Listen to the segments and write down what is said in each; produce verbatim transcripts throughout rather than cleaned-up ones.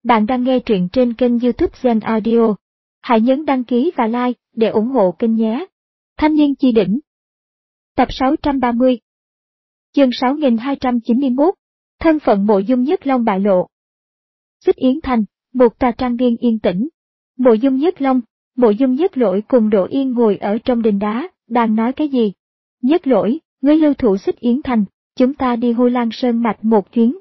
Bạn đang nghe truyện trên kênh YouTube Zen Audio. Hãy nhấn đăng ký và like để ủng hộ kênh nhé. Thanh niên chi đỉnh. Tập sáu trăm ba mươi. Chương sáu nghìn hai trăm chín mươi mốt. Thân phận Mộ Dung Nhất Long bại lộ. Xích Yến Thành, một tòa trang viên yên tĩnh. Mộ Dung Nhất Long, Mộ Dung Nhất Lỗi cùng Đỗ Yên ngồi ở trong đình đá, đang nói cái gì? Nhất Lỗi, ngươi lưu thủ Xích Yến Thành, chúng ta đi Hô Lan Sơn Mạch một chuyến.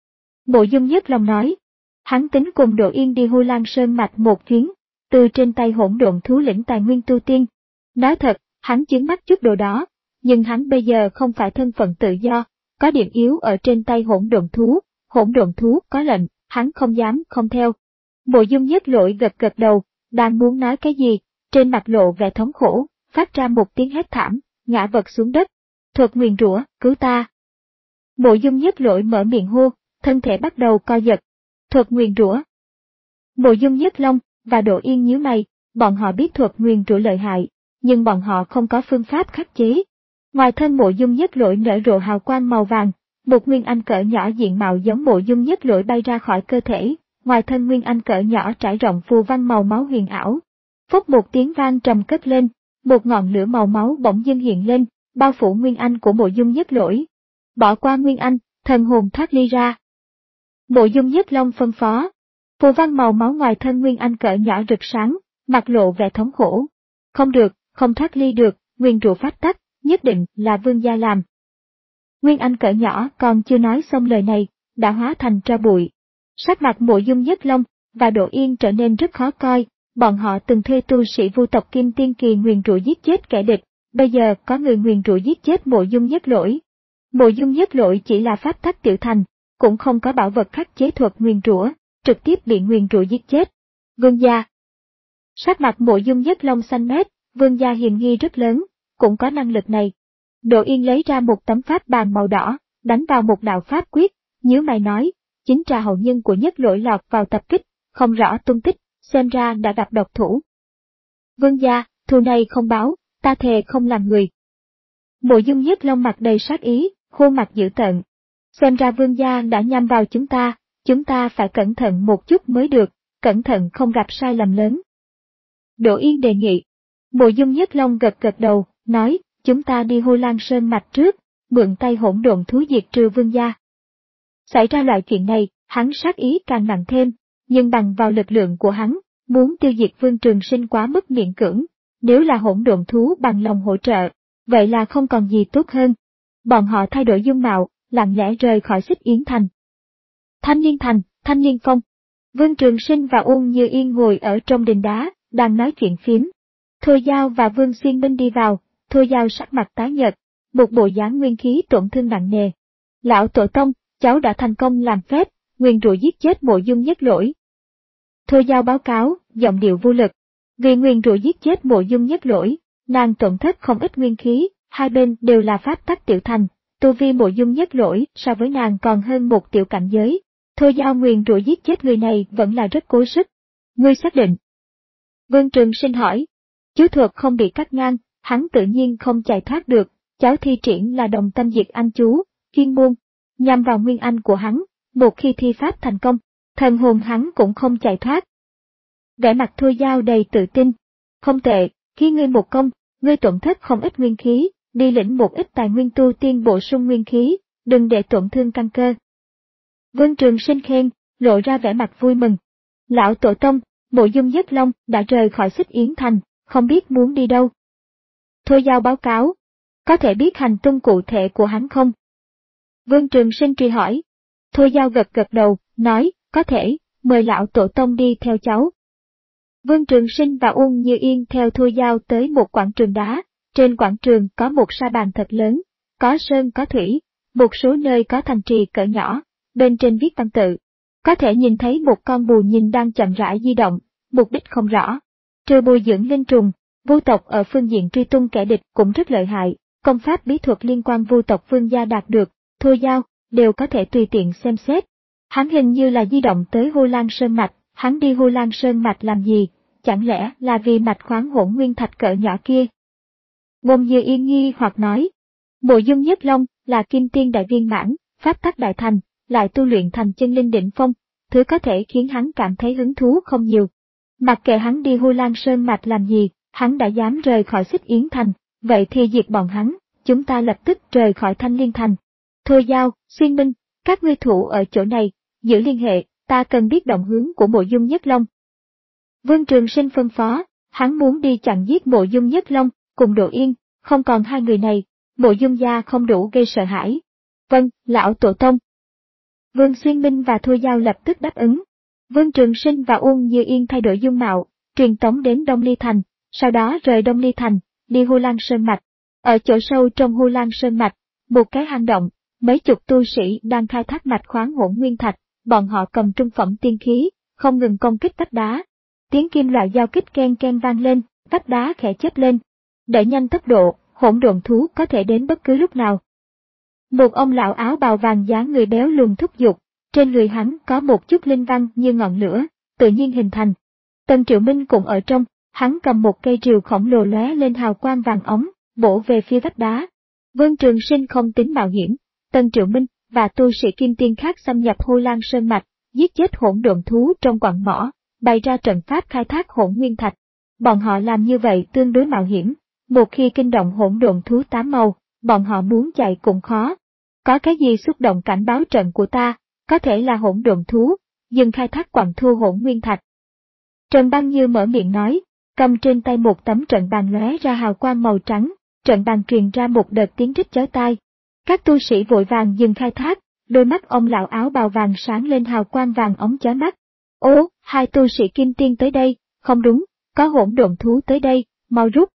Mộ Dung Nhất Long nói. Hắn tính cùng Đỗ Yên đi Hô Lan Sơn Mạch một chuyến, từ trên tay hỗn độn thú lĩnh tài nguyên tu tiên. Nói thật, hắn chứng mắt chút đồ đó, nhưng hắn bây giờ không phải thân phận tự do, có điểm yếu ở trên tay hỗn độn thú, hỗn độn thú có lệnh, hắn không dám không theo. Mộ Dung Nhất Lỗi gật gật đầu, đang muốn nói cái gì, trên mặt lộ vẻ thống khổ, phát ra một tiếng hét thảm, ngã vật xuống đất. Thuật nguyền rủa, cứu ta. Mộ Dung Nhất Lỗi mở miệng hô, thân thể bắt đầu co giật. Thuật nguyền rủa. Mộ Dung Nhất Long và Đỗ Yên nhíu mày, bọn họ biết thuật nguyền rủa lợi hại, nhưng bọn họ không có phương pháp khắc chế. Ngoài thân Mộ Dung Nhất Lỗi nở rộ hào quang màu vàng, một nguyên anh cỡ nhỏ diện mạo giống Mộ Dung Nhất Lỗi bay ra khỏi cơ thể, ngoài thân nguyên anh cỡ nhỏ trải rộng phù văn màu máu huyền ảo. Phốc một tiếng vang trầm cất lên, một ngọn lửa màu máu bỗng dưng hiện lên, bao phủ nguyên anh của Mộ Dung Nhất Lỗi. Bỏ qua nguyên anh, thần hồn thoát ly ra. Mộ Dung Nhất Long phân phó. Phù văn màu máu ngoài thân nguyên anh cỡ nhỏ rực sáng, mặt lộ vẻ thống khổ. Không được, không thoát ly được, nguyên rủa phát tắc, nhất định là Vương gia làm. Nguyên anh cỡ nhỏ còn chưa nói xong lời này, đã hóa thành tro bụi. Sắc mặt Mộ Dung Nhất Long và Đỗ Yên trở nên rất khó coi, bọn họ từng thuê tu sĩ vu tộc Kim Tiên Kỳ nguyền rủa giết chết kẻ địch, bây giờ có người nguyền rủa giết chết Mộ Dung Nhất Lỗi. Mộ Dung Nhất Lỗi chỉ là pháp tắc tiểu thành, cũng không có bảo vật khắc chế thuật nguyền rủa, trực tiếp bị nguyền rủa giết chết. Vương gia. Sắc mặt Mộ Dung Nhất Long xanh mét, vương gia hiềm nghi rất lớn, cũng có năng lực này. Đỗ Yên lấy ra một tấm pháp bàn màu đỏ, đánh vào một đạo pháp quyết, nhíu mày nói, chính trà hậu nhân của Nhất Lỗi lọt vào tập kích, không rõ tung tích, xem ra đã gặp độc thủ. Vương gia, thù này không báo, ta thề không làm người. Mộ Dung Nhất Long mặt đầy sát ý, khuôn mặt dữ tợn. Xem ra vương gia đã nhắm vào chúng ta, chúng ta phải cẩn thận một chút mới được, cẩn thận không gặp sai lầm lớn. Đỗ Yên đề nghị. Mộ Dung Nhất Long gật gật đầu, nói, chúng ta đi Hô Lan Sơn Mạch trước, mượn tay hỗn độn thú diệt trừ vương gia. Xảy ra loại chuyện này, hắn sát ý càng nặng thêm, nhưng bằng vào lực lượng của hắn, muốn tiêu diệt Vương Trường Sinh quá mức miễn cưỡng, nếu là hỗn độn thú bằng lòng hỗ trợ, vậy là không còn gì tốt hơn. Bọn họ thay đổi dung mạo, lặng lẽ rời khỏi Xích Yến Thành. Thanh Niên Thành, Thanh Niên Phong. Vương Trường Sinh và Uông Như Yên ngồi ở trong đình đá, đang nói chuyện phiếm. Thôi Giao và Vương Xuyên Minh đi vào, Thôi Giao sắc mặt tái nhợt, một bộ dáng nguyên khí tổn thương nặng nề. Lão tổ tông, cháu đã thành công làm phép, nguyền rủa giết chết Mộ Dung Nhất Lỗi. Thôi Giao báo cáo, giọng điệu vô lực. Vì nguyền rủa giết chết Mộ Dung Nhất Lỗi, nàng tổn thất không ít nguyên khí, hai bên đều là pháp tắc tiểu thành. Tu vi Mộ Dung Nhất Lỗi so với nàng còn hơn một tiểu cảnh giới. Thôi Giao nguyền rủa giết chết người này vẫn là rất cố sức. Ngươi xác định. Vương Trường Sinh hỏi. Chú thuật không bị cắt ngang, hắn tự nhiên không chạy thoát được, cháu thi triển là đồng tâm diệt anh chú, chuyên môn, nhằm vào nguyên anh của hắn, một khi thi pháp thành công, thần hồn hắn cũng không chạy thoát. Vẻ mặt Thôi Giao đầy tự tin. Không tệ, khi ngươi một công, ngươi tổn thất không ít nguyên khí. Đi lĩnh một ít tài nguyên tu tiên bổ sung nguyên khí, đừng để tổn thương căn cơ. Vương Trường Sinh khen, lộ ra vẻ mặt vui mừng. Lão tổ tông, Mộ Dung Nhất Long đã rời khỏi Xích Yến Thành, không biết muốn đi đâu. Thôi Giao báo cáo, có thể biết hành tung cụ thể của hắn không? Vương Trường Sinh truy hỏi. Thôi Giao gật gật đầu, nói, có thể, mời lão tổ tông đi theo cháu. Vương Trường Sinh và Uông Như Yên theo Thôi Giao tới một quảng trường đá. Trên quảng trường có một sa bàn thật lớn, có sơn có thủy, một số nơi có thành trì cỡ nhỏ, bên trên viết văn tự. Có thể nhìn thấy một con bù nhìn đang chậm rãi di động, mục đích không rõ. Trừ bồi dưỡng linh trùng, vu tộc ở phương diện truy tung kẻ địch cũng rất lợi hại, công pháp bí thuật liên quan vu tộc Vương gia đạt được, Thôi Giao, đều có thể tùy tiện xem xét. Hắn hình như là di động tới Hô Lan Sơn Mạch, hắn đi Hô Lan Sơn Mạch làm gì, chẳng lẽ là vì mạch khoáng hỗn nguyên thạch cỡ nhỏ kia? Ngôn Như Yên nghi hoặc nói, Mộ Dung Nhất Long là kim tiên đại viên mãn, pháp tắc đại thành, lại tu luyện thành chân linh đỉnh phong, thứ có thể khiến hắn cảm thấy hứng thú không nhiều. Mặc kệ hắn đi Hu Lan Sơn Mạch làm gì, hắn đã dám rời khỏi Xích Yến Thành, vậy thì diệt bọn hắn, chúng ta lập tức rời khỏi Thanh Liên Thành. Thôi Giao, Xuyên Minh, các ngươi thủ ở chỗ này, giữ liên hệ, ta cần biết động hướng của Mộ Dung Nhất Long. Vương Trường Sinh phân phó, hắn muốn đi chặn giết Mộ Dung Nhất Long, cùng Độ Yên, không còn hai người này, Mộ Dung gia không đủ gây sợ hãi. Vâng, lão tổ tông. Vương Xuyên Minh và Thôi Giao lập tức đáp ứng. Vương Trường Sinh và Uông Như Yên thay đổi dung mạo, truyền tống đến Đông Ly Thành, sau đó rời Đông Ly Thành, đi Hu Lan Sơn Mạch. Ở chỗ sâu trong Hu Lan Sơn Mạch, một cái hang động, mấy chục tu sĩ đang khai thác mạch khoáng hỗn nguyên thạch, bọn họ cầm trung phẩm tiên khí, không ngừng công kích vách đá. Tiếng kim loại giao kích ken ken vang lên, vách đá khẽ chớp lên. Đẩy nhanh tốc độ, hỗn độn thú có thể đến bất cứ lúc nào. Một ông lão áo bào vàng dáng người béo lùn thúc giục, trên người hắn có một chút linh văn như ngọn lửa, tự nhiên hình thành. Tần Triệu Minh cũng ở trong, hắn cầm một cây rìu khổng lồ lóe lên hào quang vàng ống, bổ về phía vách đá. Vương Trường Sinh không tính mạo hiểm, Tần Triệu Minh và tu sĩ kim tiên khác xâm nhập Hu Lan Sơn Mạch, giết chết hỗn độn thú trong quặng mỏ, bày ra trận pháp khai thác hỗn nguyên thạch. Bọn họ làm như vậy tương đối mạo hiểm, một khi kinh động hỗn độn thú tám màu, bọn họ muốn chạy cũng khó. Có cái gì xúc động cảnh báo trận của ta, có thể là hỗn độn thú, dừng khai thác quặng thu hỗn nguyên thạch. Trần Băng Như mở miệng nói, cầm trên tay một tấm trận bàn lóe ra hào quang màu trắng, trận bàn truyền ra một đợt tiếng rít chói tai. Các tu sĩ vội vàng dừng khai thác, đôi mắt ông lão áo bào vàng sáng lên hào quang vàng ống chói mắt. Ố, hai tu sĩ kim tiên tới đây, không đúng, có hỗn độn thú tới đây, mau rút.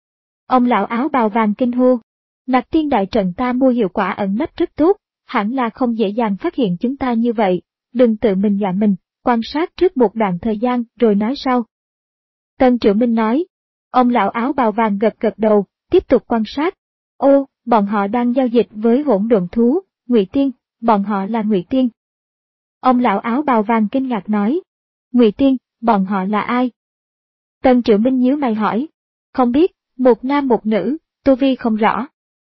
Ông lão áo bào vàng kinh hô, Nặc Tiên đại trận ta mua hiệu quả ẩn nấp rất tốt, hẳn là không dễ dàng phát hiện chúng ta như vậy, đừng tự mình dọa mình, quan sát trước một đoạn thời gian rồi nói sau. Tần Triệu Minh nói, ông lão áo bào vàng gật gật đầu, tiếp tục quan sát. Ô, bọn họ đang giao dịch với hỗn độn thú, Ngụy Tiên, bọn họ là Ngụy Tiên. Ông lão áo bào vàng kinh ngạc nói, Ngụy Tiên, bọn họ là ai? Tần Triệu Minh nhíu mày hỏi, không biết, một nam một nữ, tu vi không rõ.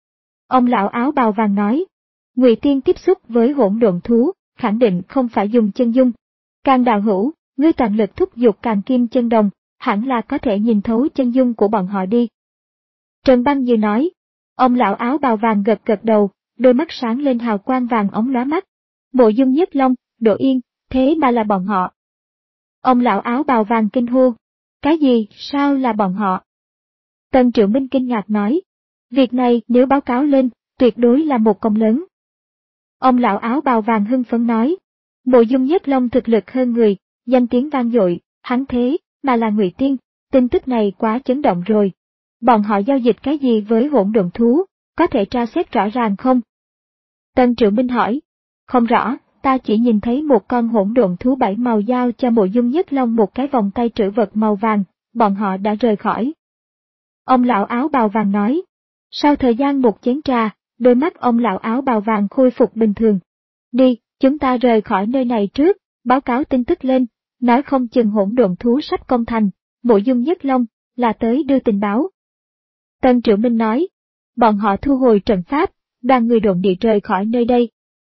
Ông lão áo bào vàng nói, Ngụy Tiên tiếp xúc với hỗn độn thú, khẳng định không phải dùng chân dung. Càng đạo hữu, ngươi toàn lực thúc giục Càng Kim Chân Đồng, hẳn là có thể nhìn thấu chân dung của bọn họ đi. Trần Băng Như nói, ông lão áo bào vàng gật gật đầu, đôi mắt sáng lên hào quang vàng ống lóa mắt. Mộ Dung Nhất Long, Độ Yên, thế mà là bọn họ. Ông lão áo bào vàng kinh hô, cái gì, sao là bọn họ? Tần Triệu Minh kinh ngạc nói, việc này nếu báo cáo lên, tuyệt đối là một công lớn. Ông lão áo bào vàng hưng phấn nói, Mộ Dung Nhất Long thực lực hơn người, danh tiếng vang dội, hắn thế mà là Ngụy Tiên, tin tức này quá chấn động rồi. Bọn họ giao dịch cái gì với hỗn độn thú, có thể tra xét rõ ràng không? Tần Triệu Minh hỏi, không rõ, ta chỉ nhìn thấy một con hỗn độn thú bảy màu giao cho Mộ Dung Nhất Long một cái vòng tay trữ vật màu vàng, bọn họ đã rời khỏi. Ông lão áo bào vàng nói, sau thời gian một chén trà, đôi mắt ông lão áo bào vàng khôi phục bình thường. Đi, chúng ta rời khỏi nơi này trước, báo cáo tin tức lên, nói không chừng hỗn độn thú sắp công thành, Mộ Dung Nhất Long là tới đưa tình báo. Tần Triệu Minh nói, bọn họ thu hồi trận pháp, đoàn người độn địa rời khỏi nơi đây.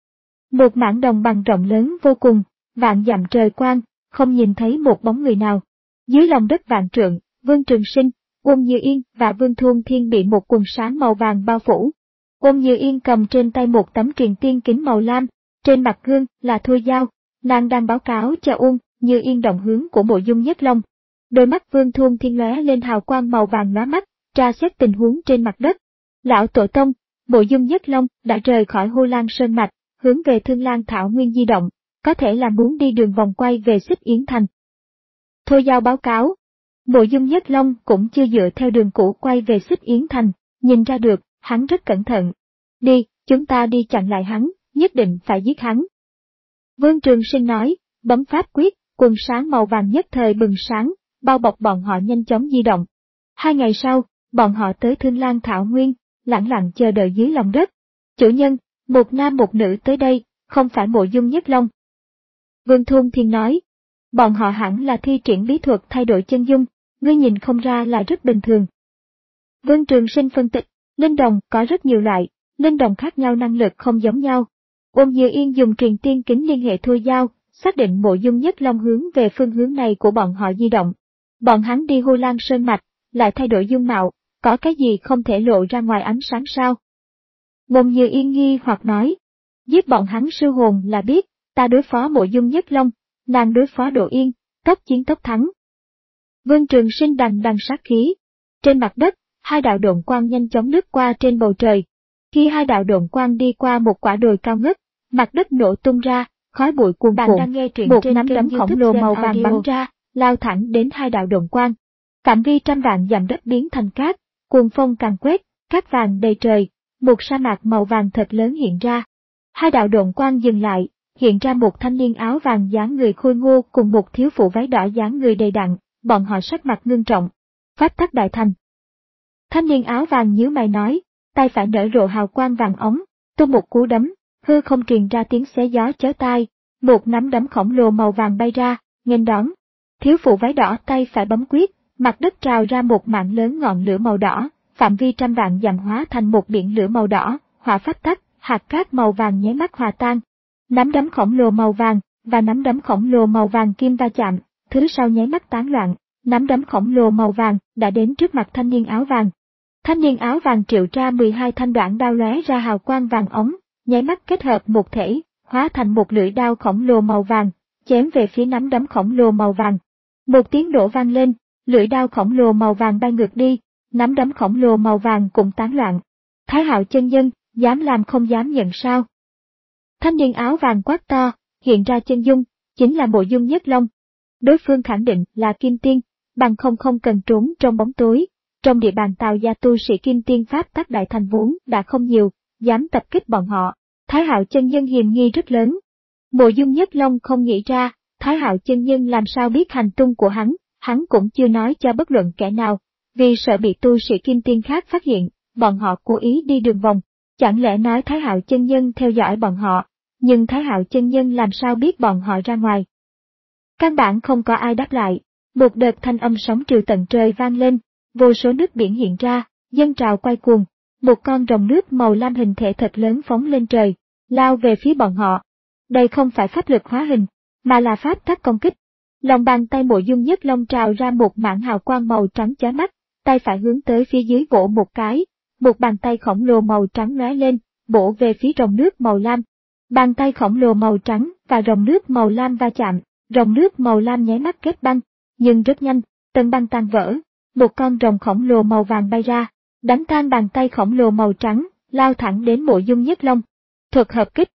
Một mảng đồng bằng rộng lớn vô cùng, vạn dặm trời quang, không nhìn thấy một bóng người nào. Dưới lòng đất vạn trượng, Vương Trường Sinh, Uông Như Yên và Vương Thôn Thiên bị một quần sáng màu vàng bao phủ. Uông Như Yên cầm trên tay một tấm truyền tiên kính màu lam, trên mặt gương là Thôi Giao, nàng đang báo cáo cho Uông Như Yên động hướng của Mộ Dung Nhất Long. Đôi mắt Vương Thôn Thiên lóe lên hào quang màu vàng lóa mắt, tra xét tình huống trên mặt đất. Lão tổ tông, Mộ Dung Nhất Long đã rời khỏi Hu Lan Sơn Mạch, hướng về Thương Lan Thảo Nguyên di động, có thể là muốn đi đường vòng quay về Xích Yến Thành. Thôi Giao báo cáo, Mộ Dung Nhất Long cũng chưa dựa theo đường cũ quay về Xích Yến Thành, nhìn ra được, hắn rất cẩn thận. Đi, chúng ta đi chặn lại hắn, nhất định phải giết hắn. Vương Trường Sinh nói, bấm pháp quyết, quần sáng màu vàng nhất thời bừng sáng, bao bọc bọn họ nhanh chóng di động. Hai ngày sau, bọn họ tới Thương Lan Thảo Nguyên, lặng lặng chờ đợi dưới lòng đất. Chủ nhân, một nam một nữ tới đây, không phải Mộ Dung Nhất Long. Vương Thôn Thiên nói, bọn họ hẳn là thi triển bí thuật thay đổi chân dung, ngươi nhìn không ra là rất bình thường. Vương Trường Sinh phân tích, linh đồng có rất nhiều loại, linh đồng khác nhau năng lực không giống nhau. Uông Như Yên dùng truyền tiên kính liên hệ Thôi Giao, xác định Mộ Dung Nhất Long hướng về phương hướng này của bọn họ di động. Bọn hắn đi Hồ Lan Sơn Mạch, lại thay đổi dung mạo, có cái gì không thể lộ ra ngoài ánh sáng sao? Mông Như Yên nghi hoặc nói, giết bọn hắn sư hồn là biết, ta đối phó Mộ Dung Nhất Long, nàng đối phó Độ Yên, tốc chiến tốc thắng. Vương Trường Sinh đằng đằng sát khí. Trên mặt đất, hai đạo độn quang nhanh chóng lướt qua trên bầu trời. Khi hai đạo độn quang đi qua một quả đồi cao ngất, mặt đất nổ tung ra, khói bụi cuồn cuộn, một nắm đấm khổng lồ màu vàng bắn ra, lao thẳng đến hai đạo độn quang. Phạm vi trăm vạn dặm đất biến thành cát, cuồng phong càng quét, cát vàng đầy trời, một sa mạc màu vàng thật lớn hiện ra. Hai đạo độn quang dừng lại, hiện ra một thanh niên áo vàng dáng người khôi ngô cùng một thiếu phụ váy đỏ dáng người đầy đặn, bọn họ sắc mặt ngưng trọng. Pháp tắc đại thành. Thanh niên áo vàng nhíu mày nói, tay phải nở rộ hào quang vàng ống, tung một cú đấm, hư không truyền ra tiếng xé gió chói tai, một nắm đấm khổng lồ màu vàng bay ra, nghênh đón. Thiếu phụ váy đỏ tay phải bấm quyết, mặt đất trào ra một mảng lớn ngọn lửa màu đỏ, phạm vi trăm vạn dặm hóa thành một biển lửa màu đỏ, hỏa pháp tắc, hạt cát màu vàng nháy mắt hòa tan. Nắm đấm khổng lồ màu vàng và nắm đấm khổng lồ màu vàng kim va chạm, thứ sau nháy mắt tán loạn, nắm đấm khổng lồ màu vàng đã đến trước mặt thanh niên áo vàng. Thanh niên áo vàng triệu ra mười hai thanh đoạn đao lóe ra hào quang vàng ống, nháy mắt kết hợp một thể, hóa thành một lưỡi đao khổng lồ màu vàng, chém về phía nắm đấm khổng lồ màu vàng. Một tiếng nổ vang lên, lưỡi đao khổng lồ màu vàng bay ngược đi, nắm đấm khổng lồ màu vàng cũng tán loạn. Thái Hạo chân nhân, dám làm không dám nhận sao? Thanh niên áo vàng quát to, hiện ra chân dung, chính là Mộ Dung Nhất Long. Đối phương khẳng định là Kim Tiên, bằng không không cần trốn trong bóng tối. Trong địa bàn Tào gia tu sĩ Kim Tiên pháp tắc đại thành vốn đã không nhiều, dám tập kích bọn họ. Thái Hạo chân nhân hiềm nghi rất lớn. Mộ Dung Nhất Long không nghĩ ra, Thái Hạo chân nhân làm sao biết hành tung của hắn, hắn cũng chưa nói cho bất luận kẻ nào, vì sợ bị tu sĩ Kim Tiên khác phát hiện, bọn họ cố ý đi đường vòng. Chẳng lẽ nói Thái Hạo chân nhân theo dõi bọn họ, nhưng Thái Hạo chân nhân làm sao biết bọn họ ra ngoài? Căn bản không có ai đáp lại, một đợt thanh âm sóng triều tận trời vang lên, vô số nước biển hiện ra, dâng trào quay cuồng, một con rồng nước màu lam hình thể thật lớn phóng lên trời, lao về phía bọn họ. Đây không phải pháp lực hóa hình, mà là pháp tắc công kích. Lòng bàn tay Mộ Dung Nhất Long trào ra một mảng hào quang màu trắng chói mắt, tay phải hướng tới phía dưới vỗ một cái, một bàn tay khổng lồ màu trắng lóe lên, bổ về phía rồng nước màu lam. Bàn tay khổng lồ màu trắng và rồng nước màu lam va chạm, rồng nước màu lam nháy mắt kết băng, nhưng rất nhanh, tầng băng tan vỡ, một con rồng khổng lồ màu vàng bay ra, đánh tan bàn tay khổng lồ màu trắng, lao thẳng đến Mộ Dung Nhất Long. Thuật hợp kích.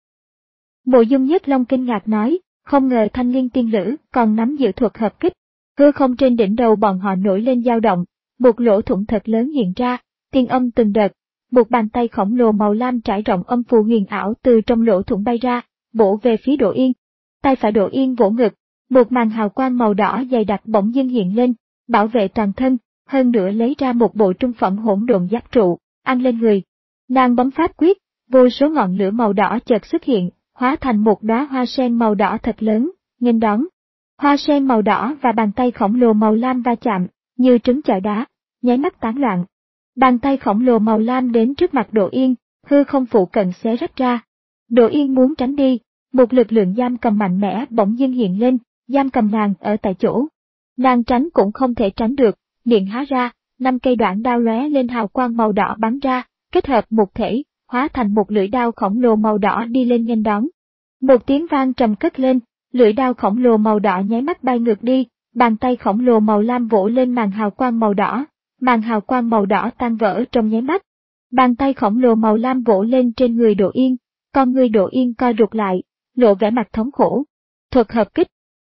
Mộ Dung Nhất Long kinh ngạc nói, không ngờ thanh liên tiên lữ còn nắm giữ thuật hợp kích. Hư không trên đỉnh đầu bọn họ nổi lên dao động, một lỗ thủng thật lớn hiện ra, tiên âm từng đợt, một bàn tay khổng lồ màu lam trải rộng âm phù huyền ảo từ trong lỗ thủng bay ra, bổ về phía Độ Yên. Tay phải Độ Yên vỗ ngực, một màn hào quang màu đỏ dày đặc bỗng dưng hiện lên, bảo vệ toàn thân, hơn nữa lấy ra một bộ trung phẩm hỗn độn giáp trụ, ăn lên người. Nàng bấm pháp quyết, vô số ngọn lửa màu đỏ chợt xuất hiện, hóa thành một đóa hoa sen màu đỏ thật lớn, nghênh đón. Hoa sen màu đỏ và bàn tay khổng lồ màu lam va chạm, như trứng chọi đá, nháy mắt tán loạn. Bàn tay khổng lồ màu lam đến trước mặt Độ Yên, hư không phụ cận xé rách ra. Độ Yên muốn tránh đi, một lực lượng giam cầm mạnh mẽ bỗng dưng hiện lên, giam cầm nàng ở tại chỗ. Nàng tránh cũng không thể tránh được, miệng há ra, năm cây đoạn đao lóe lên hào quang màu đỏ bắn ra, kết hợp một thể, hóa thành một lưỡi đao khổng lồ màu đỏ đi lên nghênh đón. Một tiếng vang trầm cất lên, lưỡi đao khổng lồ màu đỏ nháy mắt bay ngược đi, bàn tay khổng lồ màu lam vỗ lên màn hào quang màu đỏ, màn hào quang màu đỏ tan vỡ trong nháy mắt. Bàn tay khổng lồ màu lam vỗ lên trên người Độ Yên, con người Độ Yên co rụt lại, lộ vẻ mặt thống khổ. Thuật hợp kích.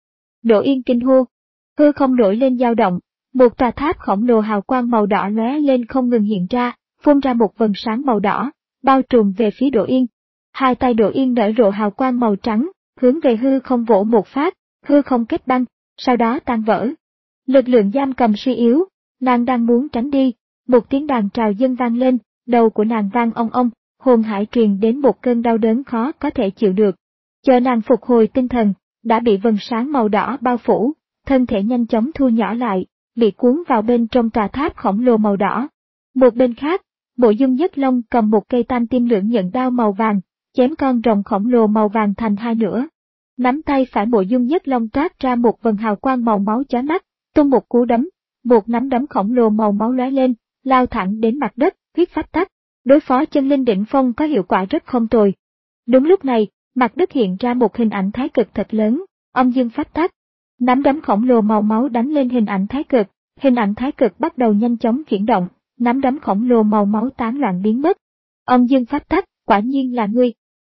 Độ Yên kinh hô, hư không nổi lên dao động, một tòa tháp khổng lồ hào quang màu đỏ lóe lên không ngừng hiện ra, phun ra một vầng sáng màu đỏ, bao trùm về phía Độ Yên. Hai tay Độ Yên nở rộ hào quang màu trắng, hướng về hư không vỗ một phát, hư không kết băng, sau đó tan vỡ. Lực lượng giam cầm suy yếu, nàng đang muốn tránh đi, một tiếng đàn trào dâng vang lên, đầu của nàng vang ong ong, hồn hải truyền đến một cơn đau đớn khó có thể chịu được. Chờ nàng phục hồi tinh thần, đã bị vầng sáng màu đỏ bao phủ, thân thể nhanh chóng thu nhỏ lại, bị cuốn vào bên trong tòa tháp khổng lồ màu đỏ. Một bên khác, Mộ Dung Nhất Long cầm một cây tam tim lưỡng nhận đao màu vàng, chém con rồng khổng lồ màu vàng thành hai nửa. Nắm tay phải Mộ Dung Nhất Long toát ra một vầng hào quang màu máu chói mắt, tung một cú đấm, một nắm đấm khổng lồ màu máu lóe lên, lao thẳng đến mặt đất, huyết pháp tắc. Đối phó chân linh đỉnh phong có hiệu quả rất không tồi. Đúng lúc này, mặt đất hiện ra một hình ảnh thái cực thật lớn, âm dương pháp tắc. Nắm đấm khổng lồ màu máu đánh lên hình ảnh thái cực, hình ảnh thái cực bắt đầu nhanh chóng chuyển động, nắm đấm khổng lồ màu máu tán loạn biến mất. Âm dương pháp tắc, quả nhiên là ngươi.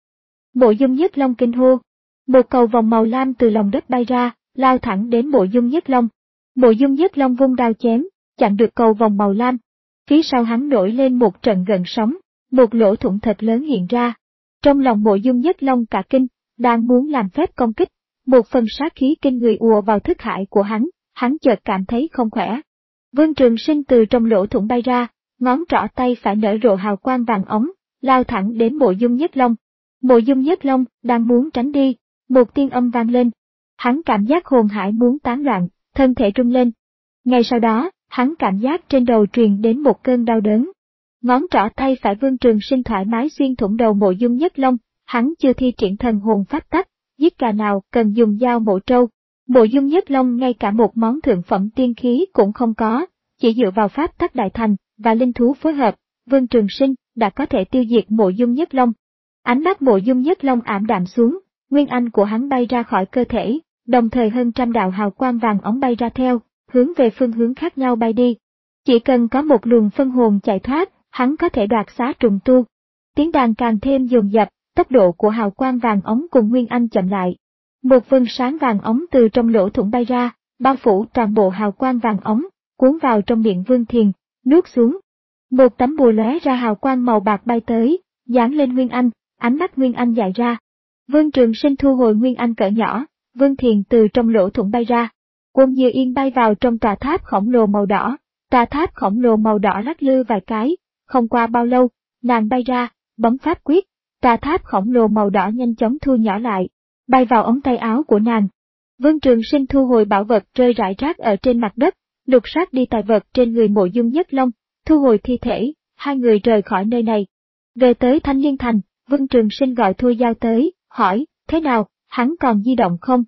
Mộ Dung Nhất Long kinh hô. Một cầu vòng màu lam từ lòng đất bay ra, lao thẳng đến Mộ Dung Nhất Long. Mộ Dung Nhất Long vung đao chém, chặn được cầu vòng màu lam. Phía sau hắn nổi lên một trận gợn sóng, một lỗ thủng thật lớn hiện ra. Trong lòng Mộ Dung Nhất Long cả kinh, đang muốn làm phép công kích, một phần sát khí kinh người ùa vào thức hải của hắn, hắn chợt cảm thấy không khỏe. Vương Trường Sinh từ trong lỗ thủng bay ra, ngón trỏ tay phải nở rộ hào quang vàng ống, lao thẳng đến Mộ Dung Nhất Long. Mộ Dung Nhất Long đang muốn tránh đi, một tiên âm vang lên. Hắn cảm giác hồn hải muốn tán loạn, thân thể rung lên. Ngay sau đó, hắn cảm giác trên đầu truyền đến một cơn đau đớn. Ngón trỏ tay phải Vương Trường Sinh thoải mái xuyên thủng đầu Mộ Dung Nhất Long, hắn chưa thi triển thần hồn pháp tắc, giết gà nào cần dùng dao mổ trâu. Mộ Dung Nhất Long ngay cả một món thượng phẩm tiên khí cũng không có, chỉ dựa vào pháp tắc đại thành và linh thú phối hợp, Vương Trường Sinh đã có thể tiêu diệt Mộ Dung Nhất Long. Ánh mắt Mộ Dung Nhất Long ảm đạm xuống, nguyên anh của hắn bay ra khỏi cơ thể, đồng thời hơn trăm đạo hào quang vàng ống bay ra theo, hướng về phương hướng khác nhau bay đi. Chỉ cần có một luồng phân hồn chạy thoát, hắn có thể đoạt xá trùng tu. Tiếng đàn càng thêm dồn dập, tốc độ của hào quang vàng ống cùng nguyên anh chậm lại. Một vân sáng vàng ống từ trong lỗ thủng bay ra, bao phủ toàn bộ hào quang vàng ống, cuốn vào trong miệng Vương Thiền, nuốt xuống. Một tấm bùa lóe ra hào quang màu bạc bay tới, dán lên Nguyên Anh, ánh mắt Nguyên Anh dại ra. Vương Trường Sinh thu hồi Nguyên Anh cỡ nhỏ, Vương Thiền từ trong lỗ thủng bay ra. Quân Như Yên bay vào trong tòa tháp khổng lồ màu đỏ, tòa tháp khổng lồ màu đỏ lắc lư vài cái, không qua bao lâu, nàng bay ra, bấm pháp quyết, tòa tháp khổng lồ màu đỏ nhanh chóng thu nhỏ lại, bay vào ống tay áo của nàng. Vương Trường Sinh thu hồi bảo vật rơi rải rác ở trên mặt đất, lục soát đi tài vật trên người Mộ Dung Nhất Long, thu hồi thi thể, hai người rời khỏi nơi này. Về tới Thanh Liên Thành, Vương Trường Sinh gọi Thôi Giao tới, hỏi, thế nào, hắn còn di động không?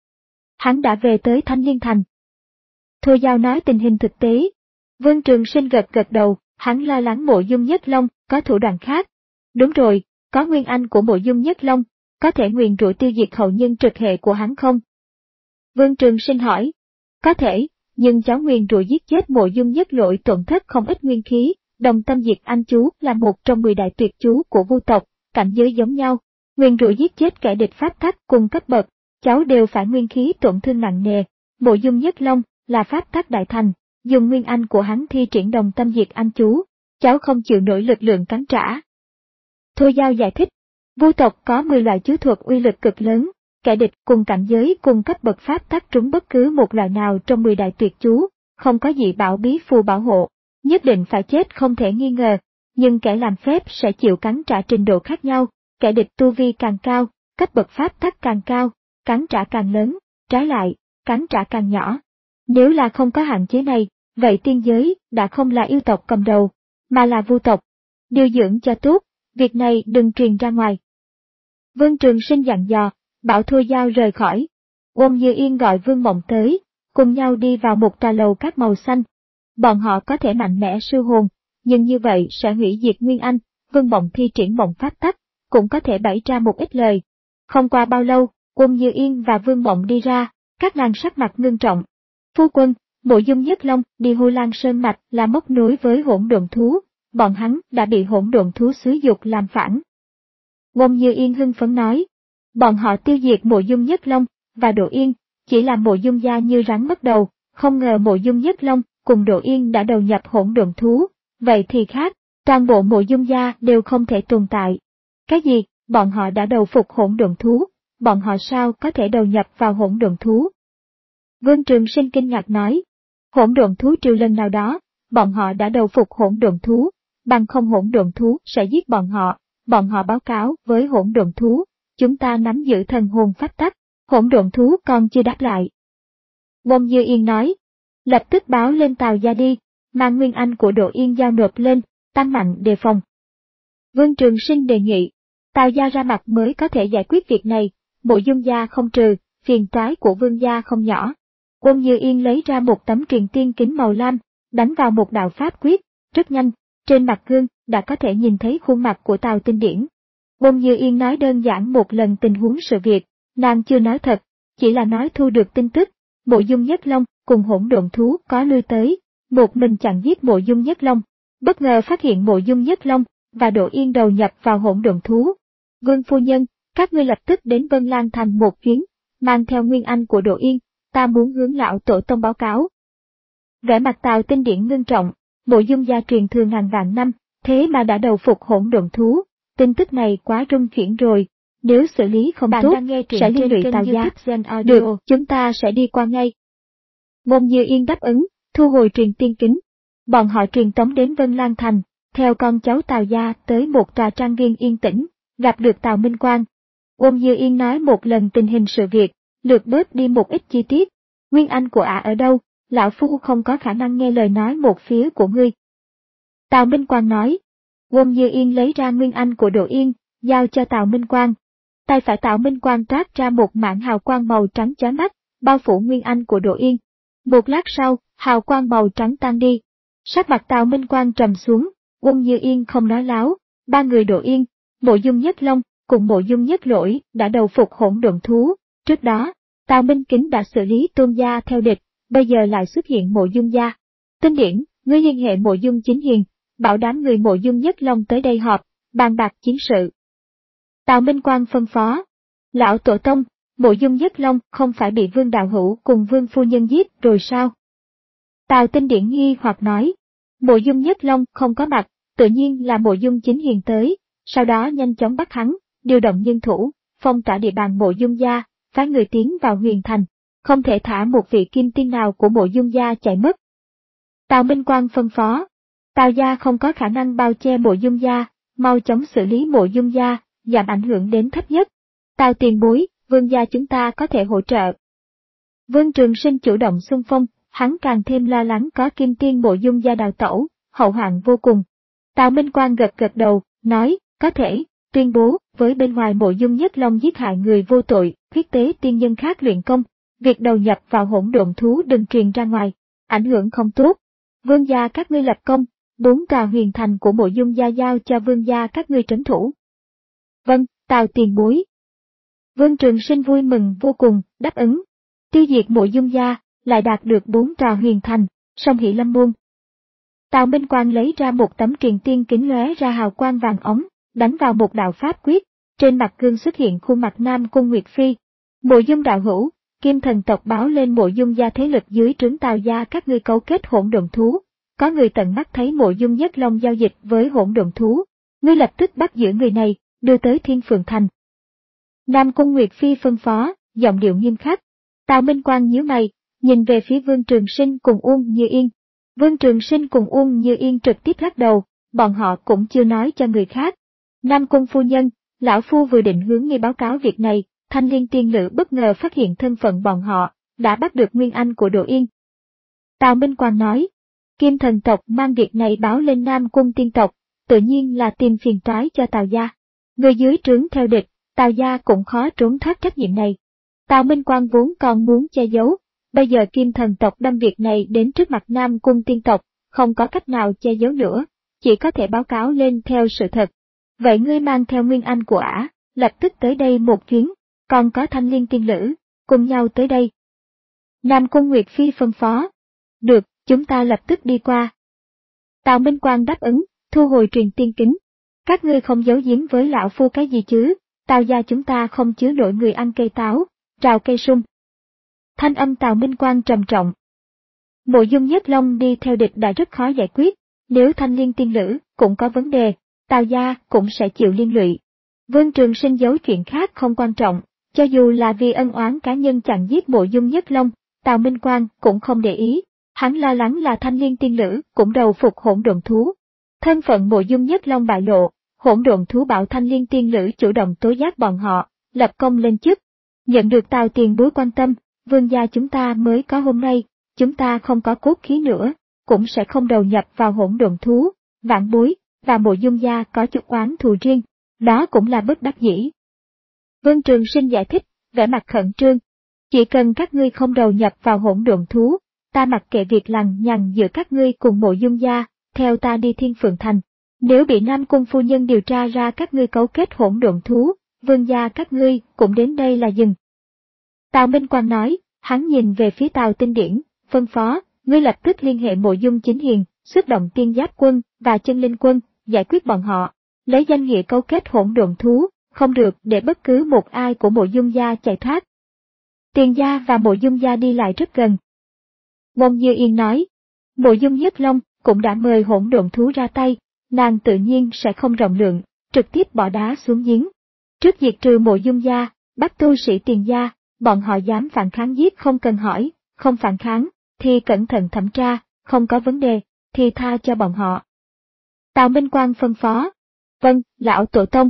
Hắn đã về tới Thanh Liên Thành. Thôi Giao nói tình hình thực tế. Vương Trường Sinh gật gật đầu, hắn lo lắng Mộ Dung Nhất Long có thủ đoạn khác. Đúng rồi, có nguyên anh của Mộ Dung Nhất Long, có thể nguyền rủa tiêu diệt hậu nhân trực hệ của hắn không? Vương Trường Sinh hỏi, có thể, nhưng cháu nguyền rủa giết chết Mộ Dung Nhất Lỗi tổn thất không ít nguyên khí, đồng tâm diệt anh chú là một trong mười đại tuyệt chú của vu tộc, cảnh giới giống nhau, nguyền rủa giết chết kẻ địch pháp tắc cùng cấp bậc, cháu đều phải nguyên khí tổn thương nặng nề. Mộ Dung Nhất Long là pháp tắc đại thành, dùng nguyên anh của hắn thi triển đồng tâm diệt anh chú, cháu không chịu nổi lực lượng cắn trả. Thôi Giao giải thích, vu tộc có mười loại chú thuật uy lực cực lớn, kẻ địch cùng cảnh giới cùng cấp bậc pháp tắc trúng bất cứ một loại nào trong mười đại tuyệt chú, không có gì bảo bí phù bảo hộ, nhất định phải chết không thể nghi ngờ, nhưng kẻ làm phép sẽ chịu cắn trả trình độ khác nhau, kẻ địch tu vi càng cao, cấp bậc pháp tắc càng cao, cắn trả càng lớn, trái lại, cắn trả càng nhỏ. Nếu là không có hạn chế này, vậy tiên giới đã không là yêu tộc cầm đầu, mà là vu tộc. Điều dưỡng cho tốt, việc này đừng truyền ra ngoài. Vương Trường Sinh dặn dò, bảo Thôi Giao rời khỏi. Quân Như Yên gọi Vương Mộng tới, cùng nhau đi vào một tòa lầu các màu xanh. Bọn họ có thể mạnh mẽ sư hồn, nhưng như vậy sẽ hủy diệt Nguyên Anh, Vương Mộng thi triển mộng pháp tắc, cũng có thể bày ra một ít lời. Không qua bao lâu, Quân Như Yên và Vương Mộng đi ra, các nàng sắc mặt ngưng trọng. Phu quân, Mộ Dung Nhất Long đi Hưu Lan Sơn Mạch là móc nối với hỗn độn thú, bọn hắn đã bị hỗn độn thú xúi dục làm phản. Quân Như Yên hưng phấn nói, bọn họ tiêu diệt Mộ Dung Nhất Long và Độ Yên, chỉ là Mộ Dung gia như rắn mất đầu, không ngờ Mộ Dung Nhất Long cùng Độ Yên đã đầu nhập hỗn độn thú, vậy thì khác, toàn bộ Mộ Dung gia đều không thể tồn tại. Cái gì, bọn họ đã đầu phục hỗn độn thú, bọn họ sao có thể đầu nhập vào hỗn độn thú? Vương Trường Sinh kinh ngạc nói, hỗn độn thú triều lần nào đó, bọn họ đã đầu phục hỗn độn thú, bằng không hỗn độn thú sẽ giết bọn họ, bọn họ báo cáo với hỗn độn thú, chúng ta nắm giữ thần hồn pháp tắc, hỗn độn thú còn chưa đáp lại. Quân Như Yên nói, lập tức báo lên Tào gia đi, mang nguyên anh của Độ Yên giao nộp lên, tăng mạnh đề phòng. Vương Trường Sinh đề nghị, Tào gia ra mặt mới có thể giải quyết việc này, Mộ Dung gia không trừ, phiền toái của Vương gia không nhỏ. Uông Như Yên lấy ra một tấm truyền tiên kính màu lam, đánh vào một đạo pháp quyết, rất nhanh, trên mặt gương đã có thể nhìn thấy khuôn mặt của Tào Tinh Điển. Uông Như Yên nói đơn giản một lần tình huống sự việc, nàng chưa nói thật, chỉ là nói thu được tin tức, Mộ Dung Nhất Long cùng hỗn độn thú có lui tới, một mình chặn giết Mộ Dung Nhất Long, bất ngờ phát hiện Mộ Dung Nhất Long và Đỗ Yên đầu nhập vào hỗn độn thú. Vương phu nhân, các ngươi lập tức đến Vân Lan Thành một chuyến, mang theo nguyên anh của Đỗ Yên, ta muốn hướng lão tổ tông báo cáo. Vẻ mặt Tào Tinh Điển ngưng trọng, Mộ Dung gia truyền thừa ngàn vạn năm, thế mà đã đầu phục hỗn độn thú, tin tức này quá rung chuyển rồi, nếu xử lý không tốt, sẽ liên lụy Tào gia. Được, chúng ta sẽ đi qua ngay. Uông Như Yên đáp ứng, thu hồi truyền tiên kính. Bọn họ truyền tống đến Vân Lan Thành, theo con cháu Tào gia tới một tòa trang viên yên tĩnh, gặp được Tào Minh Quang. Uông Như Yên nói một lần tình hình sự việc, lược bớt đi một ít chi tiết. Nguyên anh của ả ở đâu, lão phu không có khả năng nghe lời nói một phía của ngươi. Tào Minh Quang nói. Uông Như Yên lấy ra nguyên anh của Đỗ Yên, giao cho Tào Minh Quang. Tay phải Tào Minh Quang toát ra một mảng hào quang màu trắng chói mắt, bao phủ nguyên anh của Đỗ Yên. Một lát sau, hào quang màu trắng tan đi. Sắc mặt Tào Minh Quang trầm xuống, Uông Như Yên không nói láo, ba người Đỗ Yên, Mộ Dung Nhất Long cùng Mộ Dung Nhất Lỗi đã đầu phục hỗn độn thú. Trước đó, Tào Minh Kính đã xử lý Tôn gia theo địch, bây giờ lại xuất hiện Mộ Dung gia. Tinh Điển, ngươi liên hệ Mộ Dung Chính Hiền, bảo đám người Mộ Dung Nhất Long tới đây họp, bàn bạc chiến sự. Tào Minh Quang phân phó. Lão tổ tông, Mộ Dung Nhất Long không phải bị Vương Đạo Hữu cùng Vương phu nhân giết rồi sao? Tào Tinh Điển nghi hoặc nói. Mộ Dung Nhất Long không có mặt, tự nhiên là Mộ Dung Chính Hiền tới, sau đó nhanh chóng bắt hắn, điều động nhân thủ, phong tỏa địa bàn Mộ Dung gia, phái người tiến vào Huyền Thành, không thể thả một vị kim tiên nào của Mộ Dung gia chạy mất. Tào Minh Quang phân phó. Tào gia không có khả năng bao che Mộ Dung gia, mau chóng xử lý Mộ Dung gia, giảm ảnh hưởng đến thấp nhất. Tào tiền bối, Vương gia chúng ta có thể hỗ trợ. Vương Trường Sinh chủ động xung phong, hắn càng thêm lo lắng có kim tiên Mộ Dung gia đào tẩu, hậu hoạn vô cùng. Tào Minh Quang gật gật đầu, nói, có thể, tuyên bố, với bên ngoài Mộ Dung Nhất Long giết hại người vô tội, huyết tế tiên nhân khác luyện công, việc đầu nhập vào hỗn độn thú đừng truyền ra ngoài, ảnh hưởng không tốt. Vương gia các ngươi lập công, bốn tòa huyền thành của Mộ Dung gia giao cho vương gia các ngươi trấn thủ. Vâng, Tào tiền bối. Vương Trường Sinh vui mừng vô cùng, đáp ứng. Tiêu diệt Mộ Dung gia, lại đạt được bốn tòa huyền thành, song Hỷ Lâm môn. Tào Minh Quang lấy ra một tấm truyền tiên kính lóe ra hào quang vàng ống, đánh vào một đạo pháp quyết, trên mặt gương xuất hiện khuôn mặt Nam Cung Nguyệt Phi. Mộ Dung đạo hữu, Kim thần tộc báo lên Mộ Dung gia thế lực dưới trướng Tào gia các ngươi cấu kết hỗn độn thú, có người tận mắt thấy Mộ Dung Nhất Long giao dịch với hỗn độn thú, ngươi lập tức bắt giữ người này, đưa tới Thiên Phượng Thành. Nam Cung Nguyệt Phi phân phó, giọng điệu nghiêm khắc. Tào Minh Quang nhíu mày, nhìn về phía Vương Trường Sinh cùng Uông Như Yên. Vương Trường Sinh cùng Uông Như Yên trực tiếp lắc đầu, bọn họ cũng chưa nói cho người khác. Nam Cung phu nhân, lão phu vừa định hướng ngươi báo cáo việc này, Thanh Liên tiên nữ bất ngờ phát hiện thân phận bọn họ, đã bắt được nguyên anh của Đỗ Yên. Tào Minh Quang nói, Kim thần tộc mang việc này báo lên Nam Cung tiên tộc, tự nhiên là tìm phiền toái cho Tào gia. Người dưới trướng theo địch, Tào gia cũng khó trốn thoát trách nhiệm này. Tào Minh Quang vốn còn muốn che giấu, bây giờ Kim thần tộc đâm việc này đến trước mặt Nam Cung tiên tộc, không có cách nào che giấu nữa, chỉ có thể báo cáo lên theo sự thật. Vậy ngươi mang theo nguyên anh của ả, lập tức tới đây một chuyến, còn có Thanh Liên tiên nữ, cùng nhau tới đây. Nam Cung Nguyệt Phi phân phó. Được, chúng ta lập tức đi qua. Tào Minh Quang đáp ứng, thu hồi truyền tiên kính. Các ngươi không giấu giếm với lão phu cái gì chứ, Tào gia chúng ta không chứa nổi người ăn cây táo, trào cây sung. Thanh âm Tào Minh Quang trầm trọng. Mộ Dung Nhất Long đi theo địch đã rất khó giải quyết, nếu Thanh Liên tiên nữ cũng có vấn đề, Tào gia cũng sẽ chịu liên lụy. Vương Trường Sinh giấu chuyện khác không quan trọng, cho dù là vì ân oán cá nhân chặn giết Mộ Dung Nhất Long, Tào Minh Quang cũng không để ý, hắn lo lắng là Thanh Liên tiên nữ cũng đầu phục hỗn độn thú. Thân phận Mộ Dung Nhất Long bại lộ, hỗn độn thú bảo Thanh Liên tiên nữ chủ động tố giác bọn họ, lập công lên chức. Nhận được Tào tiền bối quan tâm, vương gia chúng ta mới có hôm nay, chúng ta không có cốt khí nữa, cũng sẽ không đầu nhập vào hỗn độn thú, vạn bối, và Mộ Dung gia có chút oán thù riêng, đó cũng là bất đắc dĩ. Vương Trường Sinh giải thích, vẻ mặt khẩn trương. Chỉ cần các ngươi không đầu nhập vào hỗn độn thú, ta mặc kệ việc lằng nhằng giữa các ngươi cùng Mộ Dung gia, theo ta đi Thiên Phượng Thành. Nếu bị Nam Cung phu nhân điều tra ra các ngươi cấu kết hỗn độn thú, vương gia các ngươi cũng đến đây là dừng. Tào Minh Quang nói, hắn nhìn về phía Tào Tinh Điển, phân phó, ngươi lập tức liên hệ Mộ Dung Chính Hiền, xuất động Tiên Giáp quân và Chân Linh quân, giải quyết bọn họ, lấy danh nghĩa cấu kết hỗn độn thú, không được để bất cứ một ai của Mộ Dung gia chạy thoát. Tiền gia và Mộ Dung gia đi lại rất gần. Mông Như Yên nói, Mộ Dung Nhất Long cũng đã mời hỗn độn thú ra tay, nàng tự nhiên sẽ không rộng lượng, trực tiếp bỏ đá xuống giếng. Trước diệt trừ Mộ Dung gia, bắt tu sĩ Tiền gia, bọn họ dám phản kháng giết không cần hỏi, không phản kháng, thì cẩn thận thẩm tra, không có vấn đề, thì tha cho bọn họ. Tào Minh Quang phân phó, vâng, lão tổ tông.